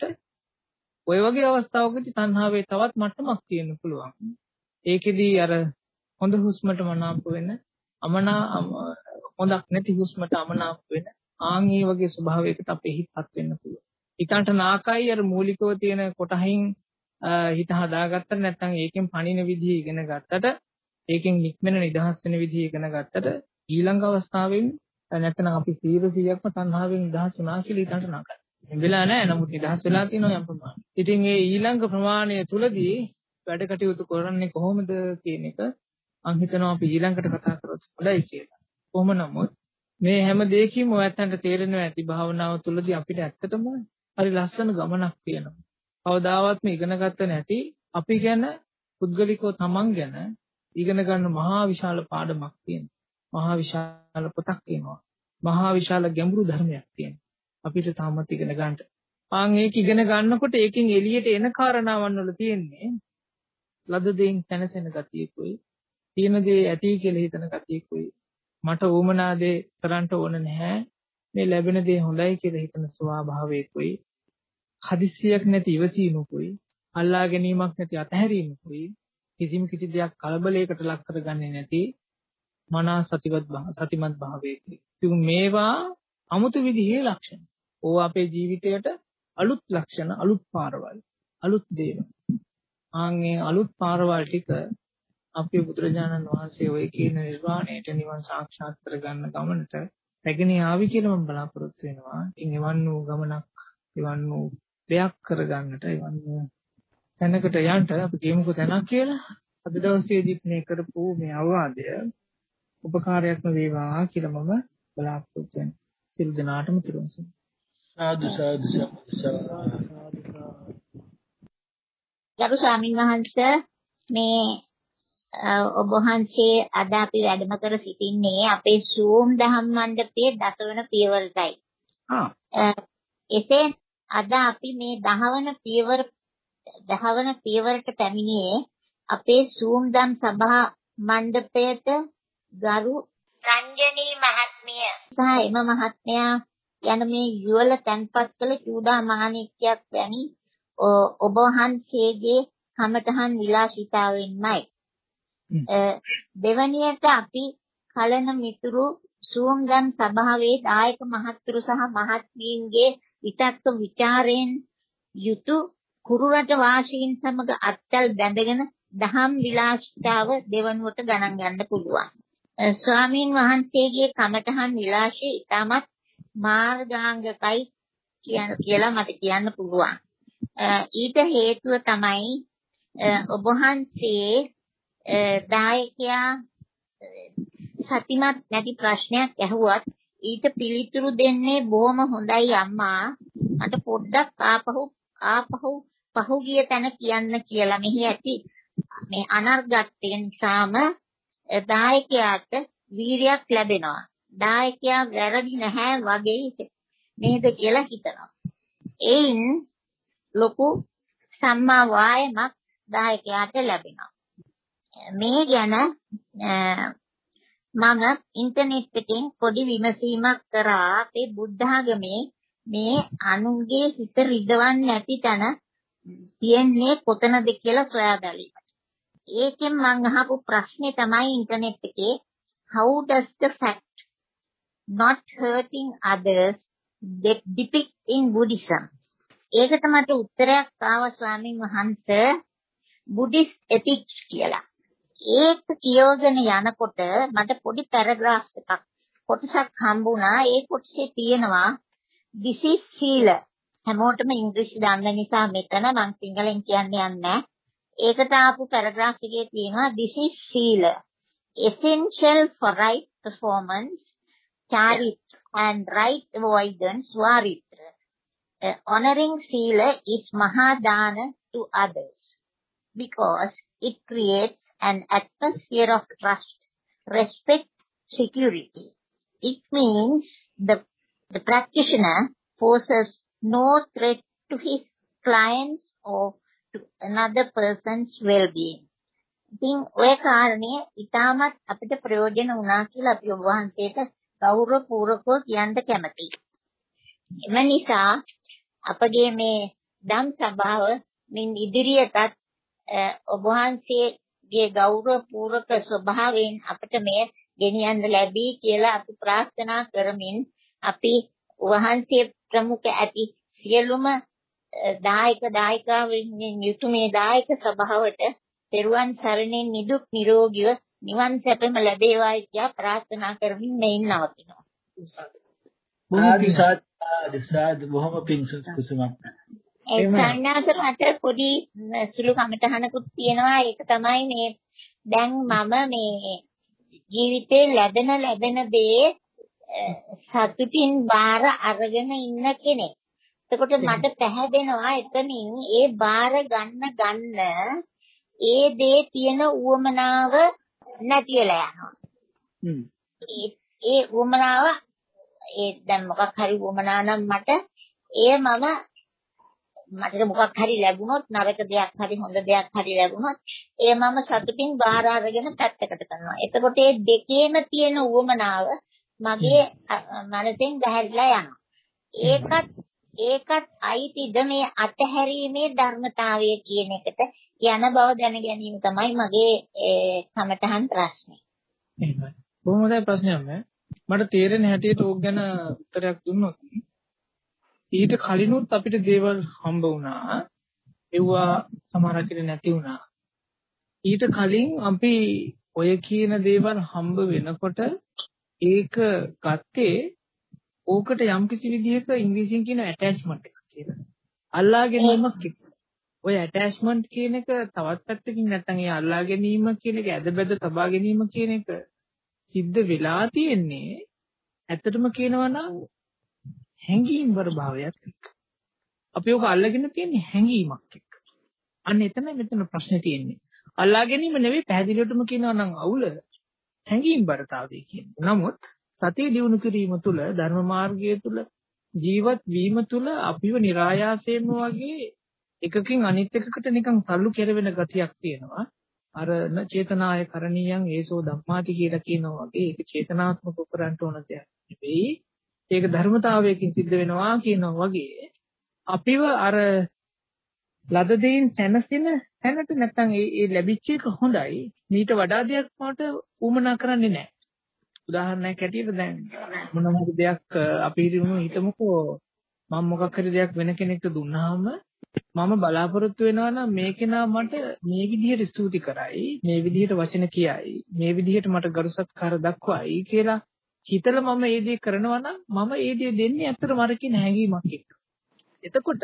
ඔය වගේ අවස්ථාවකදී තණ්හාවේ තවත් මට්ටමක් තියෙන්න පුළුවන්. ඒකෙදී අර හොඳ හුස්මට මනාප වෙන අමනා හොඳක් නැති හුස්මට අමනාප වෙන ආන් ඒ වගේ ස්වභාවයකට අපේ හිතපත් වෙන්න පුළුවන්. ඊටන්ට නාකයි අර මූලිකව තියෙන කොටහින් හිත හදාගත්තට නැත්නම් ඒකෙන් පණින විදිය ඉගෙන ගත්තට ඒකෙන් නික්මෙන නිදහස් වෙන විදිය ඉගෙන ගත්තට ඊළඟ අවස්ථාවෙන් නැත්නම් අපි සීල සියයක්ම තණ්හාවෙන් නිදහස් වුණා කියලා හිතන්න නරකයි. වෙලා නැහැ. නමුත් නිදහස් වෙලා තියෙනවා යම් ප්‍රමාණයක්. ඉතින් ඒ ඊළඟ ප්‍රමාණය තුලදී වැඩ කටයුතු කරන්නේ කොහොමද කියන එක මම හිතනවා අපි ඊළඟට කතා කරොත් හොඳයි කියලා. කොහොම නමුත් මේ හැම දෙයකින්ම ඔයයන්ට තේරෙනවා ඇති භාවනාව තුළදී අපිට ඇත්තටම හරි ලස්සන ගමනක් තියෙනවා. කවදාවත්ම ඉගෙන ගත්ත නැති අපි ගැන පුද්ගලිකව තමන් ගැන ඉගෙන ගන්න මහා විශාල පාඩමක් තියෙනවා. මහා විශාල පොතක් තියෙනවා. මහා විශාල ගැඹුරු ධර්මයක් තියෙනවා. අපිට තාමත් ඉගෙන ගන්නට. ආන් ඒක ඉගෙන ගන්නකොට ඒකෙන් එළියට එන කාරණාවන් වල තියෙන්නේ ලද දෙයින් තනසෙන ගතියකුයි, තියෙන දේ ඇති කියලා හිතන ගතියකුයි, මට ඕමනා දේ කරන්න ඕන නැහැ, මේ ලැබෙන දේ හොඳයි කියලා හිතන ස්වභාවයකුයි, හදිස්සියක් නැති ඉවසීමකුයි, අල්ලා ගැනීමක් නැති අතහැරීමකුයි, කිසිම කිසි දෙයක් කලබලයකට ලක් කරගන්නේ නැති මනා සතිවත් සතිමත් භාවයකුයි. ඉතින් මේවා 아무තු විදිහේ ලක්ෂණ. ඕවා අපේ ජීවිතයට අලුත් ලක්ෂණ, අලුත් පාරවල්, අලුත් දේවල්. ආන්ගේ අලුත් පාරවල් ටික අපේ බුදුරජාණන් වහන්සේ ඔය කියන නිර්වාණයට නිවන් සාක්ෂාත් කරගන්න ගමනට රැගෙන ආවි කියලා මම බලාපොරොත්තු වෙනවා. ඉතින් එවන් වූ ගමනක්, එවන් වූ දෙයක් කරගන්නට, එවන් වූ තැනකට යන්න අපි කියමුකෝ තැනක් කියලා. අද දවසේදී මේ කරපු මේ අවවාදය උපකාරයක්ම වේවා කියලා මම බලාපොරොත්තු වෙනවා. සියලු දෙනාටම තිරුවන් සාදු සාදු සාදු. ගරු ස්වාමීන් වහන්සේ මේ ඔබ වහන්සේ අද අපි වැඩම කර සිටින්නේ අපේ සූම් දහම් මණ්ඩපයේ දසවන පියවරටයි. ආ. එසේ අද අපි මේ දහවන පියවර දහවන පියවරට පැමිණියේ අපේ සූම් දම් සභා මණ්ඩපයට ගරු රංජනී මහත්මිය සහ එම මහත්මයා යන මේ යුවල තැන්පත් කළ චූඩා මාණික්කයක් වැනි ඔබ වහන්සේගේ කමඨහන් විලාසිතාවෙන්මයි. දෙවැනියට අපි කලන මිතුරු සූම්දම් සභාවේ දායක මහත්තුරු සහ මහත්මීන්ගේ විතක්ක ਵਿਚාරයෙන් යුතු කුරුරට වාසීන් සමග අත්කල් බැඳගෙන දහම් විලාසිතාව දෙවනුවට ගණන් ගන්න පුළුවන්. ස්වාමීන් වහන්සේගේ කමඨහන් විලාසය ඉතාමත් මාර්ගාංගකයි කියලා මට කියන්න පුළුවන්. ඊට හේතුව තමයි ඔබ වහන්සේ දායකයා සතිමත් නැති ප්‍රශ්නයක් ඇහුවත් ඊට පිළිතුරු දෙන්නේ බොහොම හොඳයි අම්මා. මට පොඩ්ඩක් ආපහු ආපහු පහුගිය තැන කියන්න කියලා මෙහි ඇති මේ අනර්ගතය නිසාම දායකයාට වීරියක් ලැබෙනවා. දායකයා වැරදි නැහැ වගේ නේද කියලා හිතනවා. එයින් ලොකු සම්මා වායමක් දායකයාට ලැබෙනවා. මේ ගැන මම ඉන්ටර්නෙට් එකෙන් පොඩි විමසීමක් කරා. අපේ බුද්ධාගමේ මේ අනුන්ගේ හිත රිදවන්නේ නැති තැන තියෙන්නේ කොතනද කියලා සොයා බැලීමට. ඒකෙන් මම අහපු ප්‍රශ්නේ තමයි ඉන්ටර්නෙට් එකේ how does the fact not hurting others depict in Buddhism? ඒකට මට උත්තරයක් ආවා ස්වාමීන් වහන්සේ බුද්දිස්ට් ethics කියලා. ඒක කියවගෙන යනකොට මට පොඩි පැරග්‍රාෆ් එකක් කොටසක් හම්බුණා. ඒ කොටසේ තියෙනවා this is සීල. හැමෝටම ඉංග්‍රීසි දන්න නිසා මෙතන මම සිංහලෙන් කියන්නේ නැහැ. ඒකට ආපු පැරග්‍රාෆ් එකේ තියෙනවා this is සීල. essential for right performance charitra and right avoidance varitra. Uh, honoring sila is mahadana to others because it creates an atmosphere of trust, respect, security. It means the, the practitioner poses no threat to his clients or to another person's well-being. ඉතින් ඔය කාරණේ ඉතාමත් අපිට ප්‍රයෝජන වුණා කියලා අපි ඔබ වහන්සේට ගෞරවපූර්වකව කියන්න කැමතියි. එම නිසා අපගේ මේ ධම් සභාව මින් ඉදිරියටත් ඔබ වහන්සේගේ ගෞරවපූර්වක ස්වභාවයෙන් අපිට මේ ගෙනියන්න ලැබී කියලා අපි ප්‍රාර්ථනා කරමින් අපි වහන්සේ ප්‍රමුඛ ඇති සියලුම දායක දායිකාවෙන් යුතු මේ දායක සභාවට තෙරුවන් සරණින් නිදුක් නිරෝගීව නිවන් සැපම ලැබේවායි කියා ප්‍රාර්ථනා කරමින් මෙයින් නවතිනවා. ආදි සාදු සාදු බොහොම පිං කුසුමක්. ඒ සන්නාසර මට පොඩි සුළු කමටහනකුත් තියෙනවා. ඒක තමයි මේ දැන් මම මේ ජීවිතේ ලැබෙන ලැබෙන දේ සතුටින් බාර අරගෙන ඉන්න කෙනෙක්. එතකොට මට පැහැදෙනවා එතනින් ඒ බාර ගන්න ගන්න ඒ දේ තියෙන උවමනාව නැති වෙලා යනවා. හ්ම්. ඒ ඒ උවමනාව ඒ දැන් මොකක් හරි උවමනා නම් මට ඒ මම මට මොකක් හරි ලැබුණොත් නරක දෙයක් හරි හොඳ දෙයක් හරි ලැබුණොත් ඒ මම සතුටින් බාර අරගෙන පැත්තකට කරනවා. එතකොට මේ දෙකේම තියෙන උවමනාව මගේ මනසෙන් බැහැරිලා යනවා. ඒකත් ඒකත් අයිතිද මේ අතහැරීමේ ධර්මතාවය කියන එකට යන බව දැන ගැනීම තමයි මගේ කමටහන් ප්‍රශ්නේ. එහෙමයි. බොහොම හොඳයි ප්‍රශ්නයක් නේ. මට තේරෙන හැටියට ඕක ගැන උත්තරයක් දුන්නොත් ඊට කලිනුත් අපිට දේවල් හම්බ වුණා. ඒවා සමහරක් නැති වුණා. ඊට කලින් අපි ඔය කියන දේවල් හම්බ වෙනකොට ඒක ගත්තේ ඕකට යම්කිසි විදිහක ඉංග්‍රීසියෙන් කියන ඇටැච්මන්ට් එකක් කියලා. අල්ලා ගැනීමක් එක්ක. ඔය ඇටැච්මන්ට් කියන එක තවත් පැත්තකින් නැත්නම් ඒ අල්ලා ගැනීම කියන එක ඇද බැද තබා ගැනීම කියන එක සිද්ධ වෙලා තියෙන්නේ ඇත්තටම කියනවා නම් හැඟීම්වර භාවයක් එක්ක. අපි ඔක අල්ලගෙන තියෙන්නේ හැඟීමක් එක්ක. අන්න එතන මෙතන ප්‍රශ්නේ තියෙන්නේ. අල්ලා ගැනීම නෙවෙයි පැහැදිලිවටම කියනවා නම් අවුල හැඟීම්වරතාවය කියන්නේ. නමුත් සතිය දියුණු කිරීම තුළ ධර්ම මාර්ගය තුළ ජීවත් වීම තුළ අපිව નિરાයාසයෙන්ම වගේ එකකින් අනිත් එකකට නිකන් තල්ලු කෙරවෙන ගතියක් තියෙනවා. අර චේතනාය කරණීයන් ඒසෝ ධම්මාති කියලා කියනවා වගේ ඒක චේතනාත්මක උපරන්ට ඕන දෙයක් නෙවෙයි. ඒක ධර්මතාවයකින් සිද්ධ වෙනවා කියනවා වගේ අපිව අර ලද දෙයින් සැනසෙන තැනට නැත්තම් ඒ ඒ ලැබිච්ච එක හොඳයි. මීට වඩා දෙයක් මට උමනා කරන්නේ නැහැ. උදාහරණයක් ඇටියට දැන් මොනම හරි දෙයක් අපි හිතමු හිතමුකෝ මම මොකක් හරි දෙයක් වෙන කෙනෙක්ට දුන්නාම මම බලාපොරොත්තු වෙනවා නම් මේ කෙනා මට මේ විදිහට ස්තුති කරයි, මේ විදිහට වචන කියයි, මේ විදිහට මට ගරු සත්කාර දක්වයි කියලා හිතලා මම මේ දේ කරනවා නම් මම මේ දේ දෙන්නේ ඇත්තටම අර කියන හැඟීමක් එක්ක. එතකොට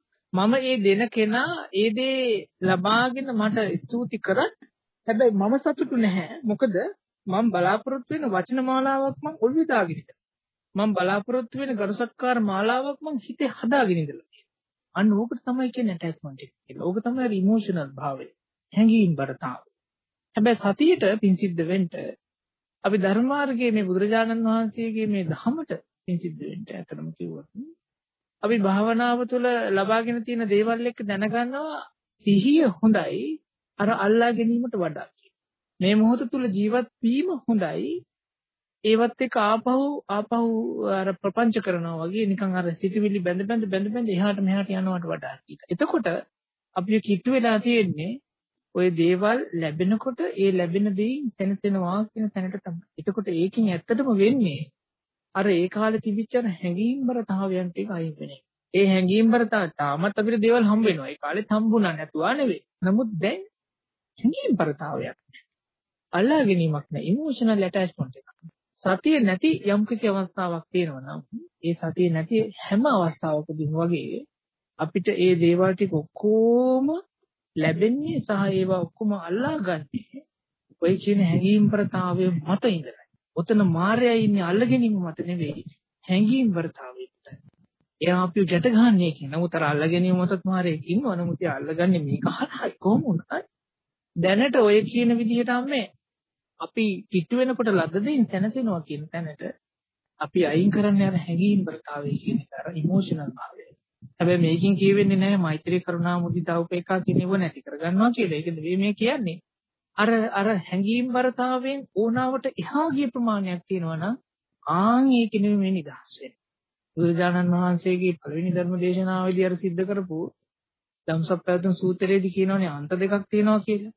මම ඒ දෙන කෙනා ඒ දේ ලබාගෙන මට ස්තුති කරත් හැබැයි මම සතුටු නැහැ. මොකද මම බලාපොරොත්තු වෙන වචන මාලාවක් මම ඔළුවේ දාගෙන ඉඳලා. මම බලාපොරොත්තු වෙන ගරු සත්කාර මාලාවක් මම හිතේ හදාගෙන ඉඳලා. අන්න ඕකට තමයි කියන්නේ ඇටැච්මන්ට් එක කියලා. ඕක තමයි ඉමෝෂනල් භාවය. හැඟීම් බරතාව. හැබැයි සතියට පිංසිද්ධ වෙන්න අපි ධර්ම මාර්ගයේ මේ බුදුරජාණන් වහන්සේගේ මේ ධහමට පිංසිද්ධ වෙන්න ඇත්තටම කිව්වොත් අපි භාවනාව තුළ ලබාගෙන තියෙන දේවල් එක්ක දැනගන්නවා සිහිය හොඳයි අර අල්ලා ගැනීමට වඩා. මේ මොහොත තුළ ජීවත් වීම හොඳයි ඒවත් එක්ක ආපහු ආපහු අර ප්‍රපංච කරනවා වගේ නිකන් අර සිතුවිලි බැඳ බැඳ බැඳ බැඳ එහාට මෙහාට යනවට වඩා කියලා. එතකොට අපි කිට්ටු වෙලා තියෙන්නේ ওই දේවල් ලැබෙනකොට ඒ ලැබෙන දේෙන් සැනසෙනවා කියන තැනට තමයි. එතකොට ඒකෙන් ඇත්තටම වෙන්නේ අර ඒ කාලේ තිබිච්ච අර හැඟීම්බරතාවයන් ටික අයින් වෙන එක. ඒ හැඟීම්බරතාව තාමත් අපිට දේවල් හම්බ වෙනවා. ඒ කාලෙත් හම්බුණා නැතුවා නෙවෙයි. නමුත් දැන් හැඟීම්බරතාවයක් අල්ලා ගැනීමක් නෑ. ඉමෝෂනල් ඇටැච්මන්ට් එකක්. සතිය නැති යම්කිසි අවස්ථාවක් තියෙනවා නම් ඒ සතිය නැති හැම අවස්ථාවකදීම වගේ අපිට ඒ දේවල් ටික ඔක්කොම ලැබෙන්නේ සහ ඒවා ඔක්කොම අල්ලාගන්නේ ඔය කියන හැඟීම්පරතාවය මත ඉඳලා. ඔතන මායя ඉන්නේ අල්ලගැනීම මත නෙවෙයි හැඟීම්පරතාවය මත. එයා අපිව ගැට ගන්නනේ කියන. නමුත් අර අල්ලගැනීම මතත් මායя ඉන්නවා. නමුත් ඒ අල්ලගන්නේ මේක හරහායි කොහොම වුණත් දැනට ඔය කියන විදිහට අම්මේ අපි කිට්ටු වෙනකොට ලද්ද දෙයින් සැනසෙනවා කියන තැනට අපි අයින් කරන්නේ අර හැඟීම් බරතාවය කියන එක අර ඉමෝෂනල් භාවය. හැබැයි මේකෙන් කියවෙන්නේ නැහැ මෛත්‍රී කරුණා මුදිතා උපේක්ඛා කියනව නැති කරගන්නවා කියලා. ඒක නෙවෙයි මේ කියන්නේ. අර අර හැඟීම් බරතාවයෙන් ඕනාවට එහා ගිය ප්‍රමාණයක් තියෙනවා නම් ආන් ඒක නෙවෙයි මේ නිදහස් වෙන්නේ. බුදුරජාණන් වහන්සේගේ පළවෙනි ධර්ම දේශනාවේදී අර සිද්ධ කරපු ධම්සප්පවතුන් සූත්‍රයේදී කියනවානේ අන්ත දෙකක් තියෙනවා කියලා.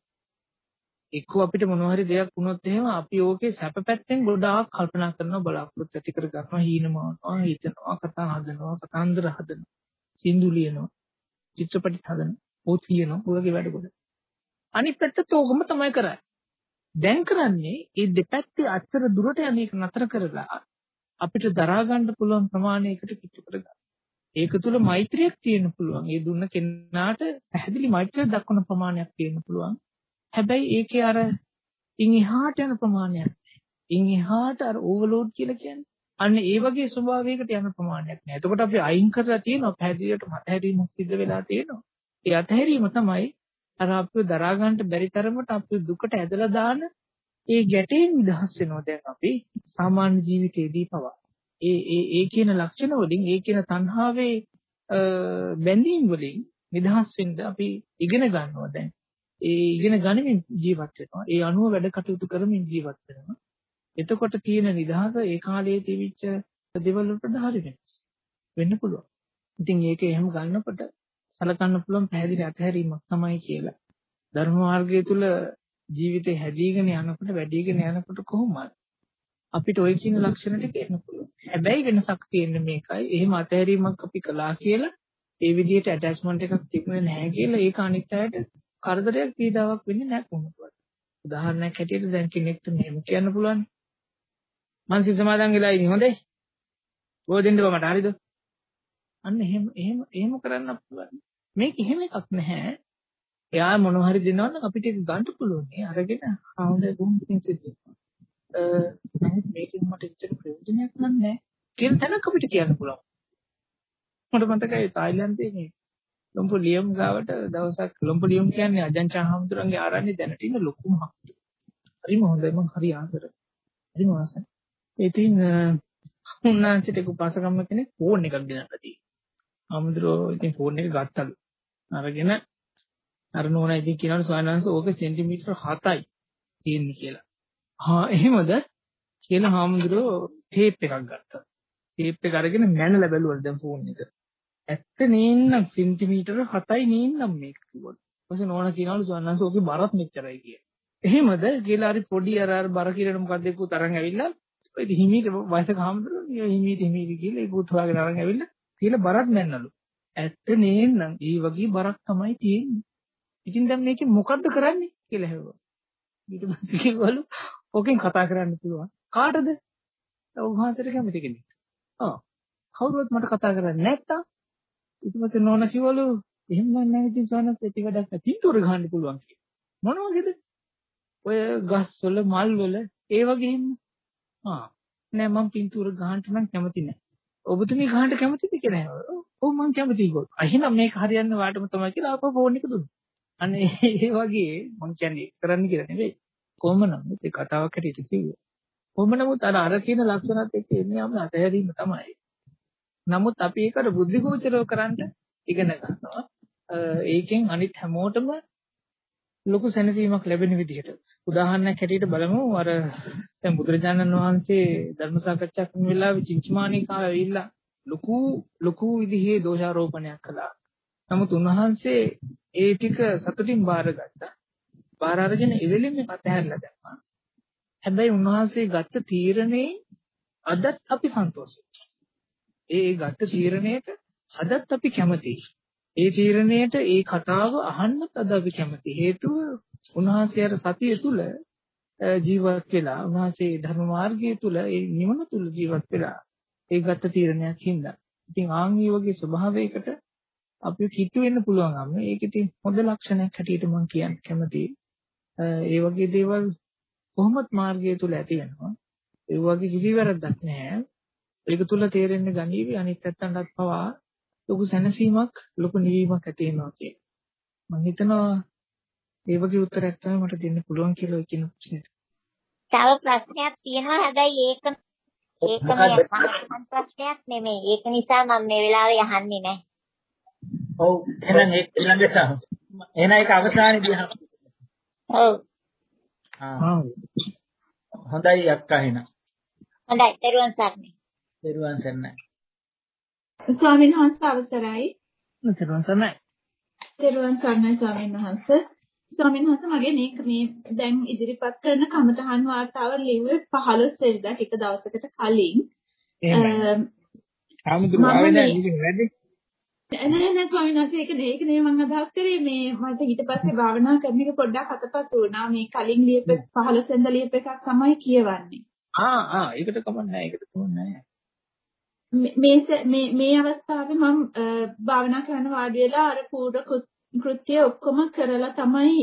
එක්ක අපිට මොනවා හරි දෙයක් වුණොත් එහෙම අපි ඕකේ සැප පැත්තෙන් ගොඩාක් කල්පනා කරනවා බලාපොරොත්තු ඇති කර ගන්නවා හීනමානවා හිතනවා කතා හදනවා කතාන්දර හදනවා සින්දු ලියනවා චිත්‍රපටිත් හදනවා. ඕත් කියනවා. ඔයගේ වැඩ කොට. අනිත් පැත්තත් ඕකම තමයි කරන්නේ. දැන් කරන්නේ මේ දෙපැත්තේ අතර දුරට යන්නේක නතර කරලා අපිට දරා ගන්න පුළුවන් ප්‍රමාණයකට කිට්ටු කරගන්න. ඒක තුල මෛත්‍රියක් තියෙන්න පුළුවන්. ඒ දුන්න කෙනාට පැහැදිලි මෛත්‍රියක් දක්වන ප්‍රමාණයක් තියෙන්න පුළුවන්. හැබැයි ඒකේ අර ඉන් එහාට යන ප්‍රමාණයක් නැහැ. ඉන් එහාට අර ඕවර්ලෝඩ් කියලා කියන්නේ. අන්න ඒ වගේ ස්වභාවයකට යන ප්‍රමාණයක් නැහැ. එතකොට අපි අයින් කරලා තියෙනවා පැහැදිලියට මතහැරීමක් සිද්ධ වෙලා තියෙනවා. ඒ අතහැරීම තමයි අර අපිව දරා ගන්නට බැරි තරමට අපිව දුකට ඇදලා දාන ඒ ගැටයෙන් නිදහස් වෙනවා දැන් අපි සාමාන්‍ය ජීවිතයේදී පවා. ඒ ඒ ඒ කියන ලක්ෂණ වලින් ඒ කියන තණ්හාවේ බැඳීම් වලින් නිදහස් වෙන්න අපි ඉගෙන ගන්නවා දැන්. ඒ ඉගෙන ගනිමින් ජීවත් වෙනවා. ඒ අනුව වැඩ කටයුතු කරමින් ජීවත් වෙනවා. එතකොට තියෙන නිදහස ඒ කාලයේ තිබිච්ච දේවල් වලට හරි වෙනස් වෙන්න පුළුවන්. ඉතින් ඒක එහෙම ගන්නකොට සලකන්න පුළුවන් පැහැදිලි අතහැරීමක් තමයි කියලා. ධර්ම මාර්ගය තුල ජීවිතේ හැදීගෙන යනකොට වැඩිගෙන යනකොට කොහොමද අපිට ওই කියන ලක්ෂණ ටික එන්න පුළුවන්. හැබැයි වෙනසක් තියෙන්නේ මේකයි. එහෙම අතහැරීමක් අපි කළා කියලා ඒ විදිහට ඇටැච්මන්ට් එකක් තිබුණේ නැහැ කියලා ඒක අනිත් අයට කරදරයක් පීඩාවක් වෙන්නේ නැහැ කොහොමද? උදාහරණයක් හැටියට දැන් කෙනෙක්ට මෙහෙම කියන්න පුළුවන්. මං සිත සමාදන් වෙලා ඉන්නේ හොඳේ. ඔය දෙන්න බෑ හරිද? අන්න එහෙම එහෙම එහෙම කරන්න පුළුවන්. මේක එහෙම එකක් නැහැ. එයා මොනවා හරි දෙනවනම් අපිට ඒක ගන්න පුළුවන්. ඒ අරගෙන හවුද බොම් පින්සිට. අ නමුත් මේකෙන් මට ඉච්චර ප්‍රයෝජනයක් නැහැ. කියන තැනක් අපිට කියන්න පුළුවන්. මට මතකයි තායිලන්තයේ මේ ලොම්පොලියම් ගාවට දවසක් ලොම්පොලියම් කියන්නේ අජන්චා හාමුදුරන්ගේ ආරණ්‍ය දැනට ඉන්න ලොකුම හක්තිය. හරිම හොඳයි මං හරි ආසර. හරිම ආසයි. ඉතින් උන්නාන්සිට උපාසකම්ම කෙනෙක් ෆෝන් එකක් ගෙනල්ලා තියෙනවා. හාමුදුරෝ ඉතින් ෆෝන් එක ගත්තලු. අරගෙන අර නෝනා ඉතින් කියනවලු ස්වාමීන් ඕක සෙන්ටිමීටර හතයි තියෙන්නේ කියලා. හා එහෙමද කියලා හාමුදුරෝ ටේප් එකක් ගත්තා. ටේප් එක අරගෙන මැනලා බැලුවලු දැන් ෆෝන් එක. ඇත්ත නේන්නම් සෙන්ටිමීටර හතයි නේන්නම් මේක කිව්වලු. ඊපස්සේ නෝනා කියනවලු ස්වාමීන් ඔගේ බරත් මෙච්චරයි කියලා. එහෙමද කියලා හරි පොඩි අර අර බර කිරණ මොකක්ද ඒක තරන් ඇවිල්ලා ඔය හිමීට වයසක හාමුදුරෝ හිමීට හිමීට කියලා ඒක උත්වාගෙන අරන් ඇවිල්ලා කියලා බරත් මැන්නලු. ඇත්ත නේන්නම් ඒ වගේ බරක් තමයි තියෙන්නේ. ඉතින් දැන් මේකේ මොකද්ද කරන්නේ කියලා හෙව්වා. ඊට පස්සේ කිව්වලු ඕකෙන් කතා කරන්න පුළුවන්. කාටද? උන්වහන්සේට කැමති කෙනෙක්. ආ කවුරුවත් මට කතා කරන්නේ නැත්තම් ඊට පස්සේ නෝනා කිව්වලු එහෙම නැහැ ඉතින් සවනත් ඇති වැඩක් නැහැ. පින්තූර ගහන්න පුළුවන් කියලා. මොන වගේද? ඔය ගස් වල මල් වල ඒ වගේම. ආ නෑ මම පින්තූර ගහන්න නම් කැමති නෑ. ඔබතුමී ගහන්න කැමතිද කියලා හෙව්වා. ඔව් මම කැමතියි කිව්වා. එහෙනම් මේක හරියන්නේ වාටම තමයි කියලා ආපහු ෆෝන් එක දුන්නා. අනේ ඒ වගේ මං කියන්නේ කරන්න කියලා නෙවෙයි. කොහොම නමුත් ඒ කතාවක් හැටියට කිව්වා. කොහොම නමුත් අර අර කියන ලක්ෂණත් එක්ක එන්නේ අපි අතහැරීම තමයි. නමුත් අපි ඒකට බුද්ධිගෝචරව කරන්න ඉගෙන ගන්නවා. ඒකෙන් අනිත් හැමෝටම ලොකු සැනසීමක් ලැබෙන විදිහට. උදාහරණයක් හැටියට බලමු අර දැන් බුදුරජාණන් වහන්සේ ධර්ම සාකච්ඡා කරන වෙලාවේ චින්චමානිකාව ඇවිල්ලා ලොකු ලොකු විදිහේ දෝෂාරෝපණයක් කළා. නමුත් උන්වහන්සේ ඒ ටික සතුටින් බාරගත්තා. බාර අරගෙන ඉවෙලින් මේක අතහැරලා දැම්මා. හැබැයි උන්වහන්සේ ගත්ත තීරණේ අදත් අපි සන්තෝෂයි. ඒ ගත්ත තීරණයට අදත් අපි කැමතියි. ඒ තීරණයට ඒ කතාව අහන්නත් අද අපි කැමති. හේතුව උන්වහන්සේ අර සතිය තුල ජීවත් වෙලා උන්වහන්සේ ධර්ම මාර්ගය තුල ඒ නිවන තුල ජීවත් වෙලා ඒ ගත්ත තීරණයක් හින්දා. ඉතින් ආන් මේ වගේ ස්වභාවයකට අපි කිට්ටු වෙන්න පුළුවන් අම්ම. ඒක ඉතින් හොඳ ලක්ෂණයක් හැටියට මම කියන්න කැමතියි. ඒ වගේ දේවල් කොහොමත් මාර්ගය තුල ඇති වෙනවා. ඒ වගේ කිසි වැරද්දක් නැහැ. ඒක තුල තේරෙන්න ගනීවි අනිත් පැත්තටත් පවා ලොකු සැනසීමක් ලොකු නිවීමක් ඇති වෙනවා කියන. මම හිතනවා ඒ වගේ උත්තරයක් තමයි මට දෙන්න පුළුවන් කියලා ඔය කියන ප්‍රශ්නෙට. තව ප්‍රශ්නයක් තියෙනවා හැබැයි ඒක ඒක මේ ප්‍රශ්නයක් නෙමෙයි. ඒක නිසා මම මේ වෙලාවේ අහන්නේ නැහැ. ඔව් එහෙනම් ඒක ඊළඟට එහෙනම් ඒක අවසානයේදී අහන්න. ඔව්. ආ. හොඳයි අක්කා එහෙනම්. හොඳයි. දරුවන් සර්ණයි. දරුවන් සර්ණයි. ස්වාමීන් වහන්සේ අවසරයි. දරුවන් සර්ණයි. දරුවන් සර්ණයි ස්වාමීන් වහන්සේ. ස්වාමීන් වහන්සේ මගේ මේක මේ දැන් ඉදිරිපත් කරන කමඨහන් වාර්තාව ලිව්වේ පහළොස් වෙනිදා ටික දවසකට කලින්. එහෙමයි. ආමුදුර ආවේ දැන් ඉතින් වැඩි. නෑ නෑ ස්වාමීන් වහන්සේ ඒක නේ ඒක නේ මම අදහස් කරේ මේ මට ඊට පස්සේ භාවනා කරන එක පොඩ්ඩක් අතපසු වුණා මේ කලින් ලියප පහළොස් වෙනිදා ලියප එකක් තමයි කියවන්නේ. ආ ආ ඒකට කමක් නෑ ඒකට කමක් නෑ. මේ මේ මේ අවස්ථාවේ මම භාවනා කරන වාඩි වෙලා අර පූර්ව කෘත්‍ය ඔක්කොම කරලා තමයි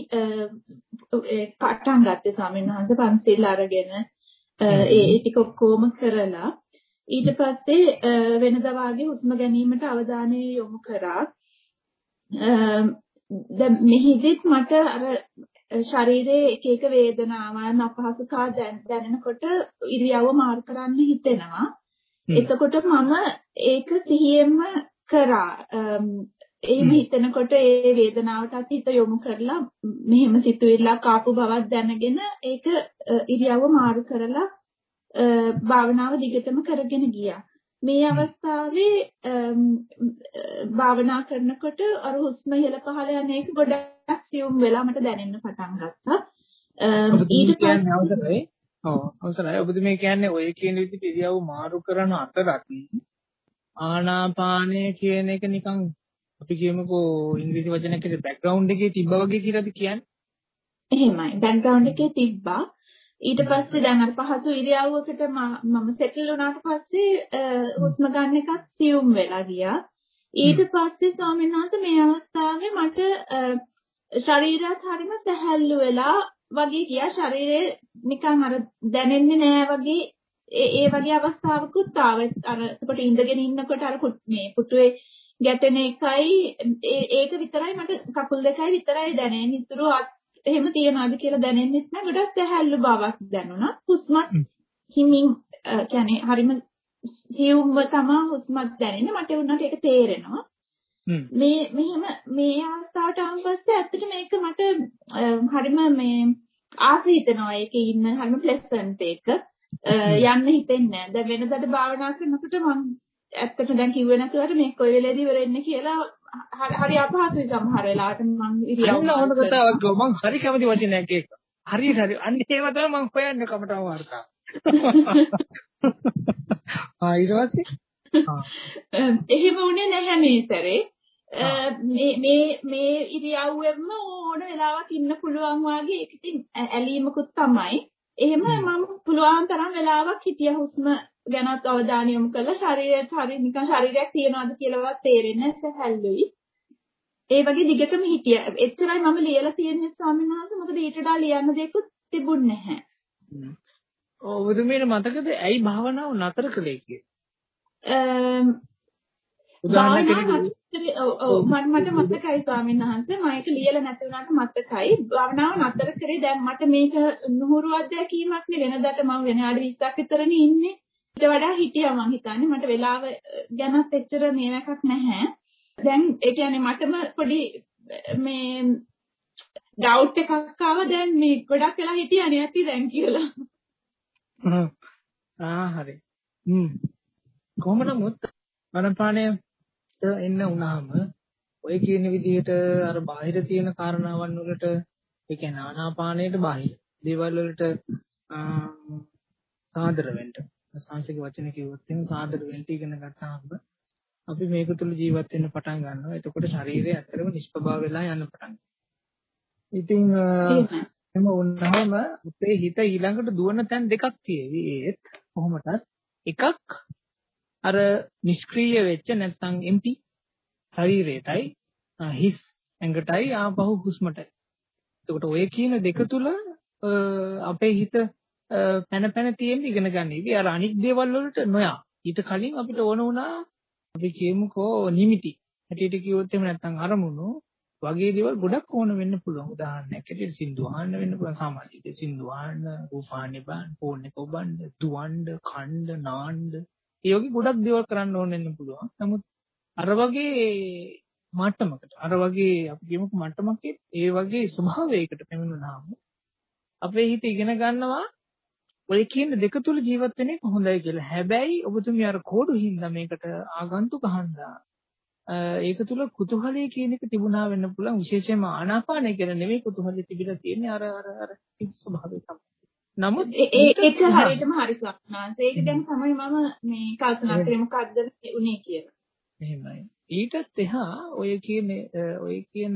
පටන් ගත්තේ ස්වාමීන් වහන්සේ පන්සිල් අරගෙන ඒ ටික ඔක්කොම කරලා ඊට පස්සේ වෙනදා වාගේ හුස්ම ගැනීමට අවධානය යොමු කරා. දැන් මෙහිදීත් මට අර ශරීරයේ එක එක වේදනාවන් අපහසුතා දැනෙනකොට ඉරියව්ව මාරු කරන්න හිතෙනවා. එතකොට මම ඒක සිහියෙන්ම කරා. ඒ හිතනකොට ඒ වේදනාවටත් හිත යොමු කරලා මෙහෙම සිතුවිල්ලක් ආපු බවක් දැනගෙන ඒක ඉරියව්ව මාරු කරලා භාවනාව දිගටම කරගෙන ගියා. මේ අවස්ථාවේ භාවනා කරනකොට අර හුස්ම ඉහළ පහළ යන එක ගොඩක් සියුම් වෙලා මට දැනෙන්න පටන් ගත්තා. ඊට පස්සේ අවසරයි. ඔව් අවසරයි. ඔබතුමී කියන්නේ ඔය කියන විදිහට ඉරියව් මාරු කරන අතරත් ආනාපානය කියන එක නිකන් අපි කියමුකෝ ඉංග්‍රීසි වචනයක බෑග්ග්‍රවුන්ඩ් එකේ තිබ්බා වගේ කියලාද කියන්නේ? එහෙමයි. බෑග්ග්‍රවුන්ඩ් එකේ තිබ්බා. ඊට පස්සේ දැන් අර පහසු ඉරියව්වකට මම සෙටල් වුණාට පස්සේ හුස්ම ගන්න එකත් සියුම් වෙලා ගියා. ඊට පස්සේ ස්වාමීන් වහන්සේ මේ අවස්ථාවේ මට ශරීරයත් හරිම සැහැල්ලු වෙලා වගේ ගියා. ශරීරේ නිකන් අර දැනෙන්නේ නෑ වගේ ඒ ඒ වගේ අවස්ථාවකුත් ආවා. අර එතකොට ඉඳගෙන ඉන්නකොට අර මේ පුටුවේ ගැටෙන එකයි ඒක විතරයි මට කකුල් දෙකයි විතරයි දැනෙන්නේ. ඉතුරු එහෙම තියනවාද කියලා දැනෙන්නෙත් නෑ. ගොඩක් සැහැල්ලු බවක් දැනුණා. හුස්මත් හිමින් කියන්නේ හරිම සියුම්ව තමයි හුස්මත් දැනෙන්නේ. මට උනට ඒක තේරෙනවා. මේ මෙහෙම මේ අවස්ථාවට ආවන් පස්සේ ඇත්තට මේක මට හරිම මේ ආස හිතෙනවා. ඒකේ ඉන්න හරිම ප්ලෙසන්ට් එක. යන්න හිතෙන්නේ නෑ. දැන් වෙනදාට භාවනා කරනකොට මම ඇත්තට දැන් කිව්වේ නැතුවට මේ කොයි වෙලේදී ඉවර වෙන්නේ කියලා හරි අපහසුයි සමහර වෙලාවට මම ඉරියව් අන්න හොඳ කතාවක් මම හරි කැමති වචනයක් ඒක. හරියට හරි. අන්න ඒව තමයි මම හොයන්නේ කමටම වර්තා. ආ ඊට පස්සේ ආ එහෙම උනේ නැහැ මේ සැරේ. මේ මේ මේ ඉරියව්වෙම ඕන වෙලාවක් ඉන්න පුළුවන් වගේ ඒක ඉතින් ඇලීමකුත් තමයි. එහෙම මම පුළුවන් තරම් වෙලාවක් හිටිය හුස්ම ගැනත් අවධානය යොමු කළා. ශරීරයට හරිය නිකන් ශරීරයක් තියනවාද කියලාවත් තේරෙන්නේ නැහැ. සැහැල්ලුයි. ඒ වගේ දිගටම හිටියා. එච්චරයි මම ලියලා තියෙන්නේ ස්වාමීන් වහන්සේ. මොකද ඊට වඩා ලියන්න දෙයක්වත් තිබුණේ නැහැ. ඔව් ඔබතුමීට මතකද ඇයි භාවනාව නතර කළේ කියලා? උදාහරණයක් ඔව් මට මතකයි ස්වාමීන් වහන්සේ. මම ඒක ලියලා නැති වුණාට මතකයි. භාවනාව නතර කරේ දැන් මට මේක නුහුරු අත්දැකීමක් නේ. වෙනදාට මම විනාඩි විස්සක් විතරනේ ඉන්නේ. ඊට වඩා හිටියා මං හිතන්නේ. මට වෙලාව ගැනත් එච්චර මේවකක් නැහැ. දැන් ඒ කියන්නේ මටම පොඩි මේ ඩවුට් එකක් ආවා. දැන් මේ ගොඩක් වෙලා හිටියානේ ඇති දැන් කියලා. ආ හරි. හ්ම්. කොහොම නමුත් ආනාපානය එන්න වුණාම ඔය කියන විදිහට අර බාහිර තියෙන කාරණාවන් වලට ඒ කියන්නේ ආනාපානයට බාහිර දේවල් වලට සාදර වෙන්න. සංසික වචන කිව්වොත් එහෙනම් සාදර වෙන්න ඉගෙන ගත්තාම අපි මේක තුල ජීවත් වෙන්න පටන් ගන්නවා. එතකොට ශරීරය ඇත්තටම නිෂ්පභා වෙලා යන්න පටන් ගන්නවා. ඉතින් එහෙම වුණාම අපේ හිත ඊළඟට දුවන තැන් දෙකක් තියෙවි. ඒත් කොහොමදත් එකක් අර නිෂ්ක්‍රීය වෙච්ච නැත්නම් එම්ටි ශරීරයටයි හිස් ඇඟටයි ආපහු හුස්මටයි. එතකොට ඔය කියන දෙක තුල අපේ හිත පැන පැන තියෙන ඉගෙන ගන්න. ඉතින් අර අනික් දේවල් වලට නොයා. ඊට කලින් අපිට ඕන වුණා අපි කියමුකෝ නිමිටි. හැටියට කිව්වොත් එහෙම නැත්නම් අරමුණු වගේ දේවල් ගොඩක් ඕන වෙන්න පුළුවන්. උදාහරණයක් ඇටියට සින්දු අහන්න වෙන්න පුළුවන්. සාමාන්‍යයෙන් සින්දු අහන්න, රූපాన్ని බලන්න, ෆෝන් එක ඔබන්න, දුවන්න, කන්න, නාන්න. ඒ වගේ ගොඩක් දේවල් කරන්න ඕන වෙන්න පුළුවන්. නමුත් අර වගේ මට්ටමකට අර වගේ අපි කියමුකෝ මට්ටමක ඒ වගේ ස්වභාවයකට පැමිණුණාම අපේ හිත ඉගෙන ගන්නවා ඔය කියන දෙක තුල ජීවත් වෙන එක හොඳයි කියලා. හැබැයි ඔබතුමිය අර කෝඩු හින්දා මේකට ආගන්තුක හන්දා ඒක තුල කුතුහලයේ කියන එක තිබුණා වෙන්න පුළුවන්. විශේෂයෙන්ම ආනාපානය කියලා නෙමෙයි කුතුහලයේ තිබිලා තියෙන්නේ අර අර අර ස්වභාවය තමයි. නමුත් ඒක හරියටම හරි ස්වප්නාංශ. ඒක දැන් තමයි මම මේ කල්පනා කරේ මොකද්ද උනේ කියලා. එහෙමයි. ඊටත් එහා ඔය කියන ඔය කියන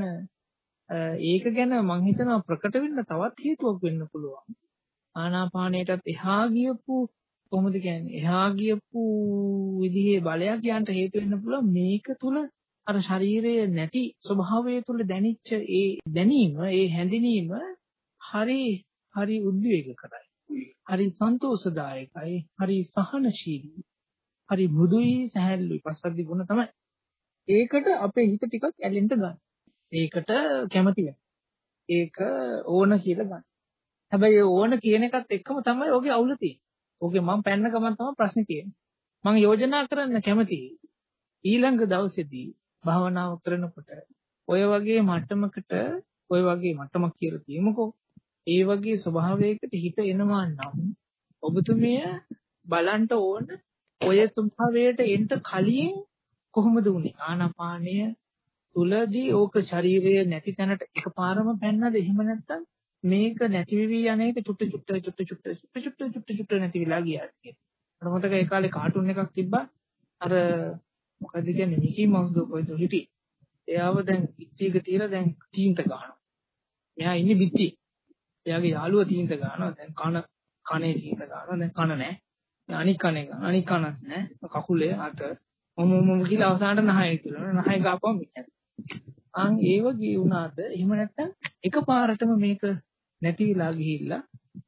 ඒක ගැන මම හිතනවා ප්‍රකට වෙන්න තවත් හේතුවක් වෙන්න පුළුවන්. ආනාපානයටත් එහා ගියපු කොහොමද කියන්නේ? එහා ගියපු විදිහේ බලයක් යන්න හේතු වෙන්න පුළුවන් මේක තුල අර ශරීරයේ නැති ස්වභාවය තුල දැනිච්ච ඒ දැනීම, ඒ හැඳිනීම හරි හරි උද්වේග කරයි. හරි සන්තෝෂදායකයි. හරි සහනශීලී. හරි මෘදුයි සහැල්ලුයි පස්සද්ධි ගුණ තමයි. ඒකට අපේ හිත ටිකක් ඇලෙන්න ගන්න. ඒකට කැමති වෙනවා. ඒක ඕන කියලා ගන්න. හැබැයි ඕන කියන එකත් එක්කම තමයි ඔගේ අවුල තියෙන්නේ. ඔගේ මම පැන්න ගමන් තමයි ප්‍රශ්නේ තියෙන්නේ. මම යෝජනා කරන්න කැමතියි. ඊළඟ දවසේදී භාවනාව කරනකොට ඔය වගේ මට්ටමකට ඔය වගේ මට්ටමක් කියලා කියමුකෝ. ඒ වගේ ස්වභාවයකට හිත එනවා නම් ඔබතුමිය බලන්න ඕන ඔය ස්වභාවයට එන්න කලින් කොහොමද උනේ? ආනාපානය තුලදී ඕක ශරීරයේ නැති තැනට එකපාරම පැන්නද? එහෙම නැත්නම් මේක නැති වෙවි යන්නේක චුට්ට චුට්ට චුට්ට චුට්ට චුට්ට චුට්ට චුට්ට චුට්ට නැති වෙලා ගියාද කියලා. මට මතක ඒ කාලේ කාටුන් එකක් තිබ්බා. අර මොකද කියන්නේ මිකී මවුස් දෝ කොයිද හිටියේ. එයාව දැන් පිටියක තියලා දැන් තීන්ත ගන්නවා. මෙයා ඉන්නේ පිටියේ. එයාගේ යාළුවා තීන්ත ගන්නවා. දැන් කන කනේ තීන්ත ගන්නවා. දැන් කන නැහැ. අනික් කනේ ගන්න. අනික් කනක් නැහැ. කකුලේ අත මොම මොම කියලා අවසානට නහය කියලා. නහය ගාපුවම මිච්චන. අන් ඒ වගේ වුණාද එහෙම නැත්නම් එකපාරටම මේක නැති වෙලා ගිහිල්ලා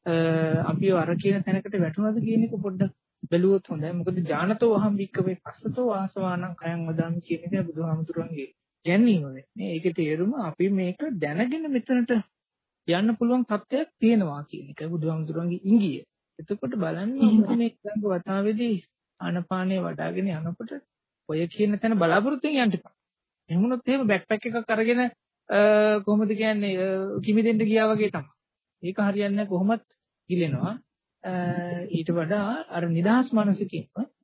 අපි අර කියන තැනකට වැටුණාද කියන එක පොඩ්ඩක් බැලුවොත් හොඳයි. මොකද ඥානතෝ අහම් වික්කවේ පස්සතෝ ආසවානං කයං වදාමි කියන එක බුදුහාමුදුරන්ගේ ගැනීම වෙන්නේ. ඒකේ තේරුම අපි මේක දැනගෙන මෙතනට යන්න පුළුවන් තත්ත්වයක් තියෙනවා කියන එක බුදුහාමුදුරන්ගේ ඉංගිය. එතකොට බලන්න මොකද මේ ළඟ වතාවේදී ආනපානය වඩාගෙන යනකොට ඔය කියන තැන බලාපොරොත්තු වෙන්න යන්න එපා. එහෙම වුණොත් එහෙම බෑක්පැක් එකක් අරගෙන කොහොමද කියන්නේ කිමි දෙන්න ගියා වගේ තමයි. ඒක හරියන්නේ නැහැ කොහොමත් ගිලෙනවා. ඊට වඩා අර නිදහස් මනසකින්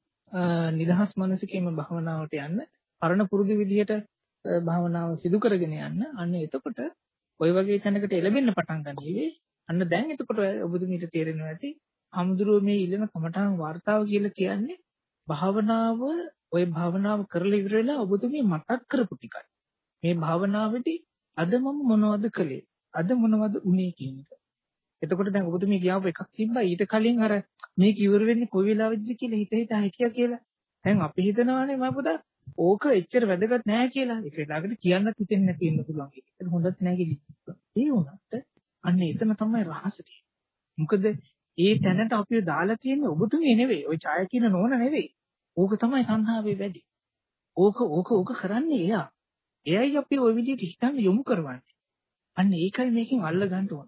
නිදහස් මනසකින්ම භවනාවට යන්න පරණ පුරුදු විදිහට භවනාව සිදු කරගෙන යන්න. අන්න එතකොට ඔය වගේ තැනකට එළඹෙන්න පටන් ගන්නීවි. අන්න දැන් එතකොට ඔබතුමීට තේරෙනවා ඇති හමුදුරුව මේ ඉල්ලන කමඨාන් වார்த்தාව කියලා කියන්නේ භාවනාව ඔය භාවනාව කරලා ඉවර වෙලා ඔබතුමී මතක් කරපු ටිකයි. මේ භාවනාවේදී අද මම මොනවද කළේ? අද මොනවද උනේ කියන එක. එතකොට දැන් ඔබතුමී කියවපු එකක් තිබ්බා ඊට කලින් අර මේක ඉවර වෙන්නේ කොයි වෙලාවෙද කියලා හිත හිත හිතියා කියලා. දැන් අපි හිතනවානේ මම පොඩ ඕක එච්චර වැදගත් නෑ කියලා. ඒක වෙලාවකට කියන්නත් හිතෙන්නේ නැති වෙන්න පුළුවන්. ඒක හොඳත් නෑ කියලා. ඒ වුණාට අන්න එතන තමයි රහස තියෙන්නේ. මොකද ඒ තැනට අපිව දාලා තියෙන්නේ ඔබතුමී නෙවෙයි. ওই ඡාය කියන නෝන නෙවෙයි. ඕක තමයි සංහාවේ වැඩි. ඕක ඕක ඕක කරන්නේ එයා. එයයි අපි ওই විදිහට හිතන්න යොමු කරවන්නේ. අන්න ඒකයි මේකෙන් අල්ල ගන්න ඕන.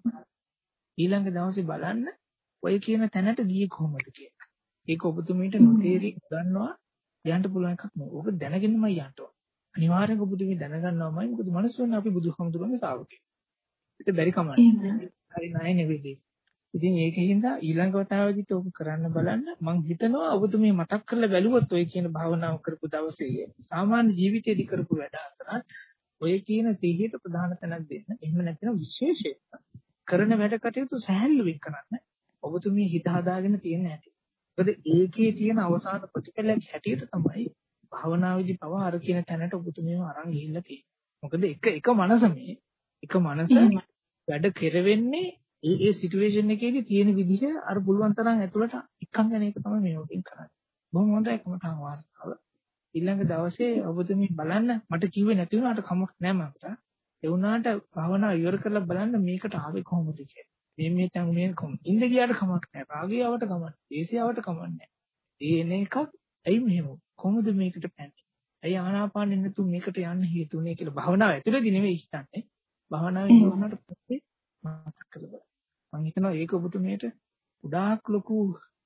ඊළඟ දවසේ බලන්න ඔය කියන තැනට ගියේ කොහොමද කියලා. ඒක ඔබතුමීට නොතේරි ගන්නවා යන්න පුළුවන් එකක් නෙවෙයි. ඔබ දැනගෙනමයි යන්න ඕන. අනිවාර්යෙන් ඔබතුමී දැනගන්නවමයි. මොකද මනස වෙන අපි බුදුහාමුදුරන්ගේ ශ්‍රාවකයෝ. ඒක බැරි කමක්. හරි නෑ නෙවෙයි. ඉතින් ඒකෙන්ද ඊළඟ වතාවෙදිත් ඔබ කරන්න බලන්න. මම හිතනවා ඔබතුමී මතක් කරලා බැලුවොත් ඔය කියන භාවනාව කරපු දවසේ සාමාන්‍ය ජීවිතයේදී කරපු වැඩ අතරත් ඔය කියන සිහියට ප්‍රධාන තැනක් දෙන්න. එහෙම නැත්නම් විශේෂයෙන් කරන වැඩ කටයුතු සැහැල්ලුවෙන් කරන්න. ඔබතුමී හිත හදාගෙන තියෙන හැටි. මොකද ඒකේ තියෙන අවසාන ප්‍රතිඵලයක් හැටියට තමයි භාවනාවේදී පව අර කියන තැනට ඔබතුමීව අරන් ගිහිල්ලා තියෙන්නේ. මොකද එක එක මනස මේ එක මනස වැඩ කෙරෙන්නේ ඒ ඒ සිටුේෂන් එකේදී තියෙන විදිහ අර පුළුවන් තරම් ඇතුළට එක්කන් යන එක තමයි මේ වගේ කරන්නේ. බොහොම හොඳයි කමටහන් වාර්තාව. ඊළඟ දවසේ ඔබතුමී බලන්න මට කිව්වේ නැති වුණාට කමක් නැහැ මට. ඒ වුණාට භාවනාව ඉවර කරලා බලන්න මේකට ආවේ කොහොමද කියලා. මේ මේ තැන් මේ කොහොමද? ඉඳ ගියාට කමක් නැහැ. රාගියවට කමක් නැහැ. දේශියාවට කමක් නැහැ. ඒ එන එකක් ඇයි මෙහෙම? කොහොමද මේකට පැන්නේ? ඇයි ආනාපානෙ නැතු මේකට යන්න හේතුනේ කියලා භාවනාව ඇතුළේදී නෙවෙයි හිතන්නේ. භාවනාවේ ඉවරනට පස්සේ මතක් කරගන්න. මම හිතනවා ඒක ඔබතුමීට ගොඩාක් ලොකු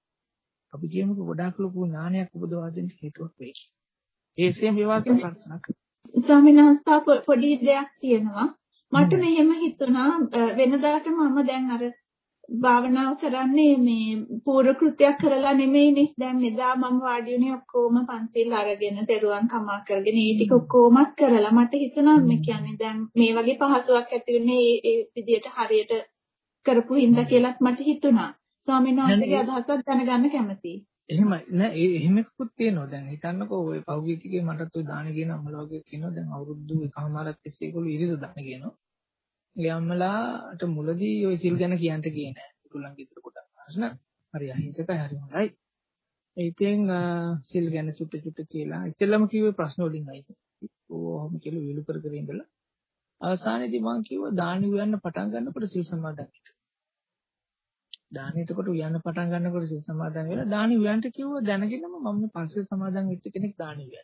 අපි කියමුකෝ ගොඩාක් ලොකු ඥානයක් උපදවා දෙන්න හේතුවක් වෙයි. ඒසෙම වේවා කියලා ප්‍රාර්ථනා කරනවා. ස්වාමීන් වහන්සේ පොඩි දෙයක් තියෙනවා. මට මෙහෙම හිතුණා වෙනදාට මම දැන් අර භාවනාව කරන්නේ මේ පූර්ව කෘත්‍යයක් කරලා නෙමෙයිනේ. දැන් මෙදා මම වාඩි වුණේ ඔක්කොම පන්සිල් අරගෙන දරුවන් කමා කරගෙන ඒ ටික ඔක්කොමත් කරලා මට හිතුණා මේ කියන්නේ දැන් මේ වගේ පහසුවක් ඇති වෙන්නේ ඒ ඒ විදියට හරියට කරපු හින්දා කියලාත් මට හිතුණා. ස්වාමීන් වහන්සේගේ අදහසක් දැනගන්න කැමතියි. එහෙමයි නෑ එහෙම එකකුත් තියෙනවා. දැන් හිතන්නකෝ ඔය පහුගිය ටිකේ මටත් ඔය දාන කියන අම්මලා වගේ කියනවා. දැන් අවුරුදු එකමාරක් තිස්සේ ඒගොල්ලෝ ඉරිද දාන කියනවා. ඒ අම්මලාට මුලදී ඔය සිල් ගැන කියන්න කියේ නෑ. ඒගොල්ලන්ගේ ඉතර කොට ප්‍රශ්න හරි අහිංසකයි හරි හොඳයි. ඒකෙන් සිල් ගැන සුට්ට සුට්ට කියලා ඉතින්ලම කිව්වේ ප්‍රශ්න වලින් අයිති. ඕවම කියලා විලු කර කර ඉඳලා අවසානයේදී මම කිව්වා දාන උයන්න පටන් ගන්නකොට සිල් සමාදන් වෙන්න. දාන එතකොට උයන්න පටන් ගන්නකොට සිල් සමාදන් වෙලා දාන උයන්ට කිව්වා දැනගෙනම මම පස්සේ සමාදන් වෙච්ච කෙනෙක් දාන උයන්න.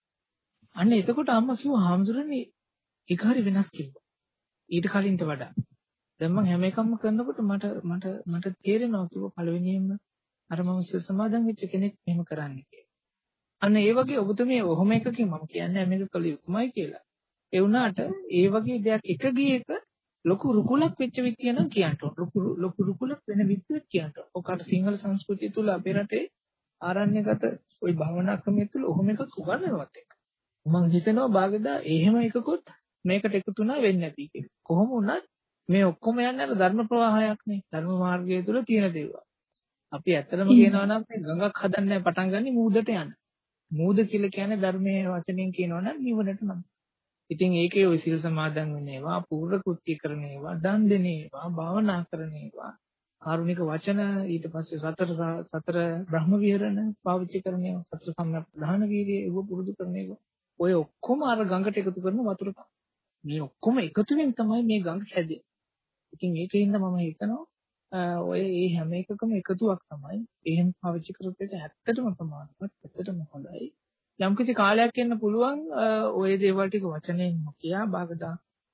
අන්න එතකොට අම්මා කිව්වා හාමුදුරනේ ඒක හරි වෙනස් කිව්වා. ඊට කලින්ට වඩා. දැන් මම හැම එකක්ම කරනකොට මට මට මට තේරෙනවා කිව්වා පළවෙනියෙන්ම අර මම සිල් සමාදන් වෙච්ච කෙනෙක් එහෙම කරන්නේ කියලා. අන්න ඒ වගේ ඔබතුමිය ඔහොම එකකින් මම කියන්නේ මේක කළ යුතුමයි කියලා. ඒ වුණාට ඒ වගේ දෙයක් එක ගියේක ලොකු රුකුලක් වෙච්ච විදිය නම් කියන්න ඕන. ලොකු ලොකු රුකුලක් වෙන විදියක් කියන්න ඕන. ඔකට සිංහල සංස්කෘතිය තුල අපේ රටේ ආරණ්‍යගත ওই භවනා ක්‍රමය තුල ඔහොම එකක් උගන්වනවත් එක්ක. මම හිතනවා බාගදා එහෙම එකකුත් මේකට එකතු වුණා වෙන්නේ නැති කියලා. කොහොම වුණත් මේ ඔක්කොම යන්නේ අර ධර්ම ප්‍රවාහයක් නේ. ධර්ම මාර්ගය තුල තියෙන දේවල්. අපි ඇත්තටම කියනවා නම් මේ ගඟක් හදන්නේ පටන් ගන්නේ මූදට යන. මූද කියලා කියන්නේ ධර්මයේ වචනෙන් කියනවා නම් නිවනට නම්. ඉතින් ඒකේ ඔය සිල් සමාදන් වෙන ඒවා, පූර්ව කෘත්‍ය කරන ඒවා, දන් දෙන ඒවා, භාවනා කරන ඒවා, කාරුණික වචන ඊට පස්සේ සතර සතර බ්‍රහ්ම විහරණ පාවිච්චි කරන ඒවා, සතර සම්‍යක් ප්‍රධාන වීර්යය ඒව පුරුදු කරන ඒවා. ඔය ඔක්කොම අර ගඟට එකතු කරන වතුර තමයි. මේ ඔක්කොම එකතු වෙන තමයි මේ ගඟ හැදෙන්නේ. ඉතින් ඒකින්ද මම හිතනවා ඔය මේ හැම එකකම එකතුවක් තමයි. එහෙම පාවිච්චි කරොත් ඒක ඇත්තටම ප්‍රමාණවත්, ඇත්තටම හොඳයි. යම් කිසි කාලයක් එන්න පුළුවන් ඔය දේවල් ටික වචනෙන් කියා බාගදා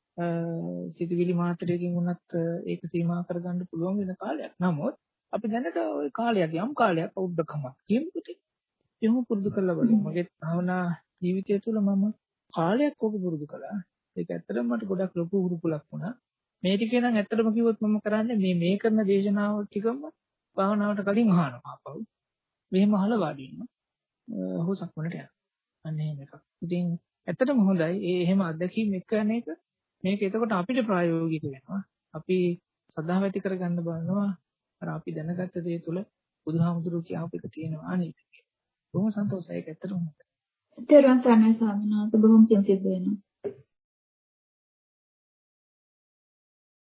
සිතුවිලි මාත්‍රයකින් වුණත් ඒක සීමා කරගන්න පුළුවන් වෙන කාලයක්. නමුත් අපි දැනට ওই කාලයක් යම් කාලයක් අවුද්දකමක් කියමුකෝ. එහෙම පුරුදු කරලා බලමු. මගේ භවනා ජීවිතය තුළ මම කාලයක් ඔබ පුරුදු කළා. ඒක ඇත්තටම මට ගොඩක් ලොකු උරුකුලක් වුණා. මේ ටිකේ නම් ඇත්තටම කිව්වොත් මම කරන්නේ මේ මේ කරන දේශනාව ටිකම භාවනාවට කලින් අහනවා ආපහු. මෙහෙම අහලා වාඩි වෙනවා. හොසක් වලට යනවා. අන්න එහෙම එකක්. ඉතින් ඇත්තටම හොඳයි. ඒ එහෙම අත්දැකීම් එක්ක යන එක මේක එතකොට අපිට ප්‍රායෝගික වෙනවා. අපි සදාව ඇති කරගන්න බලනවා. අර අපි දැනගත්ත දේ තුළ බුදුහාමුදුරුවෝ කියපු එක තියෙනවා නේද? බොහොම සන්තෝෂයි ඒක ඇත්තටම. තෙරුවන් සරණයි ස්වාමීන් වහන්සේ බොහොම පිං සිද්ධ වෙනවා.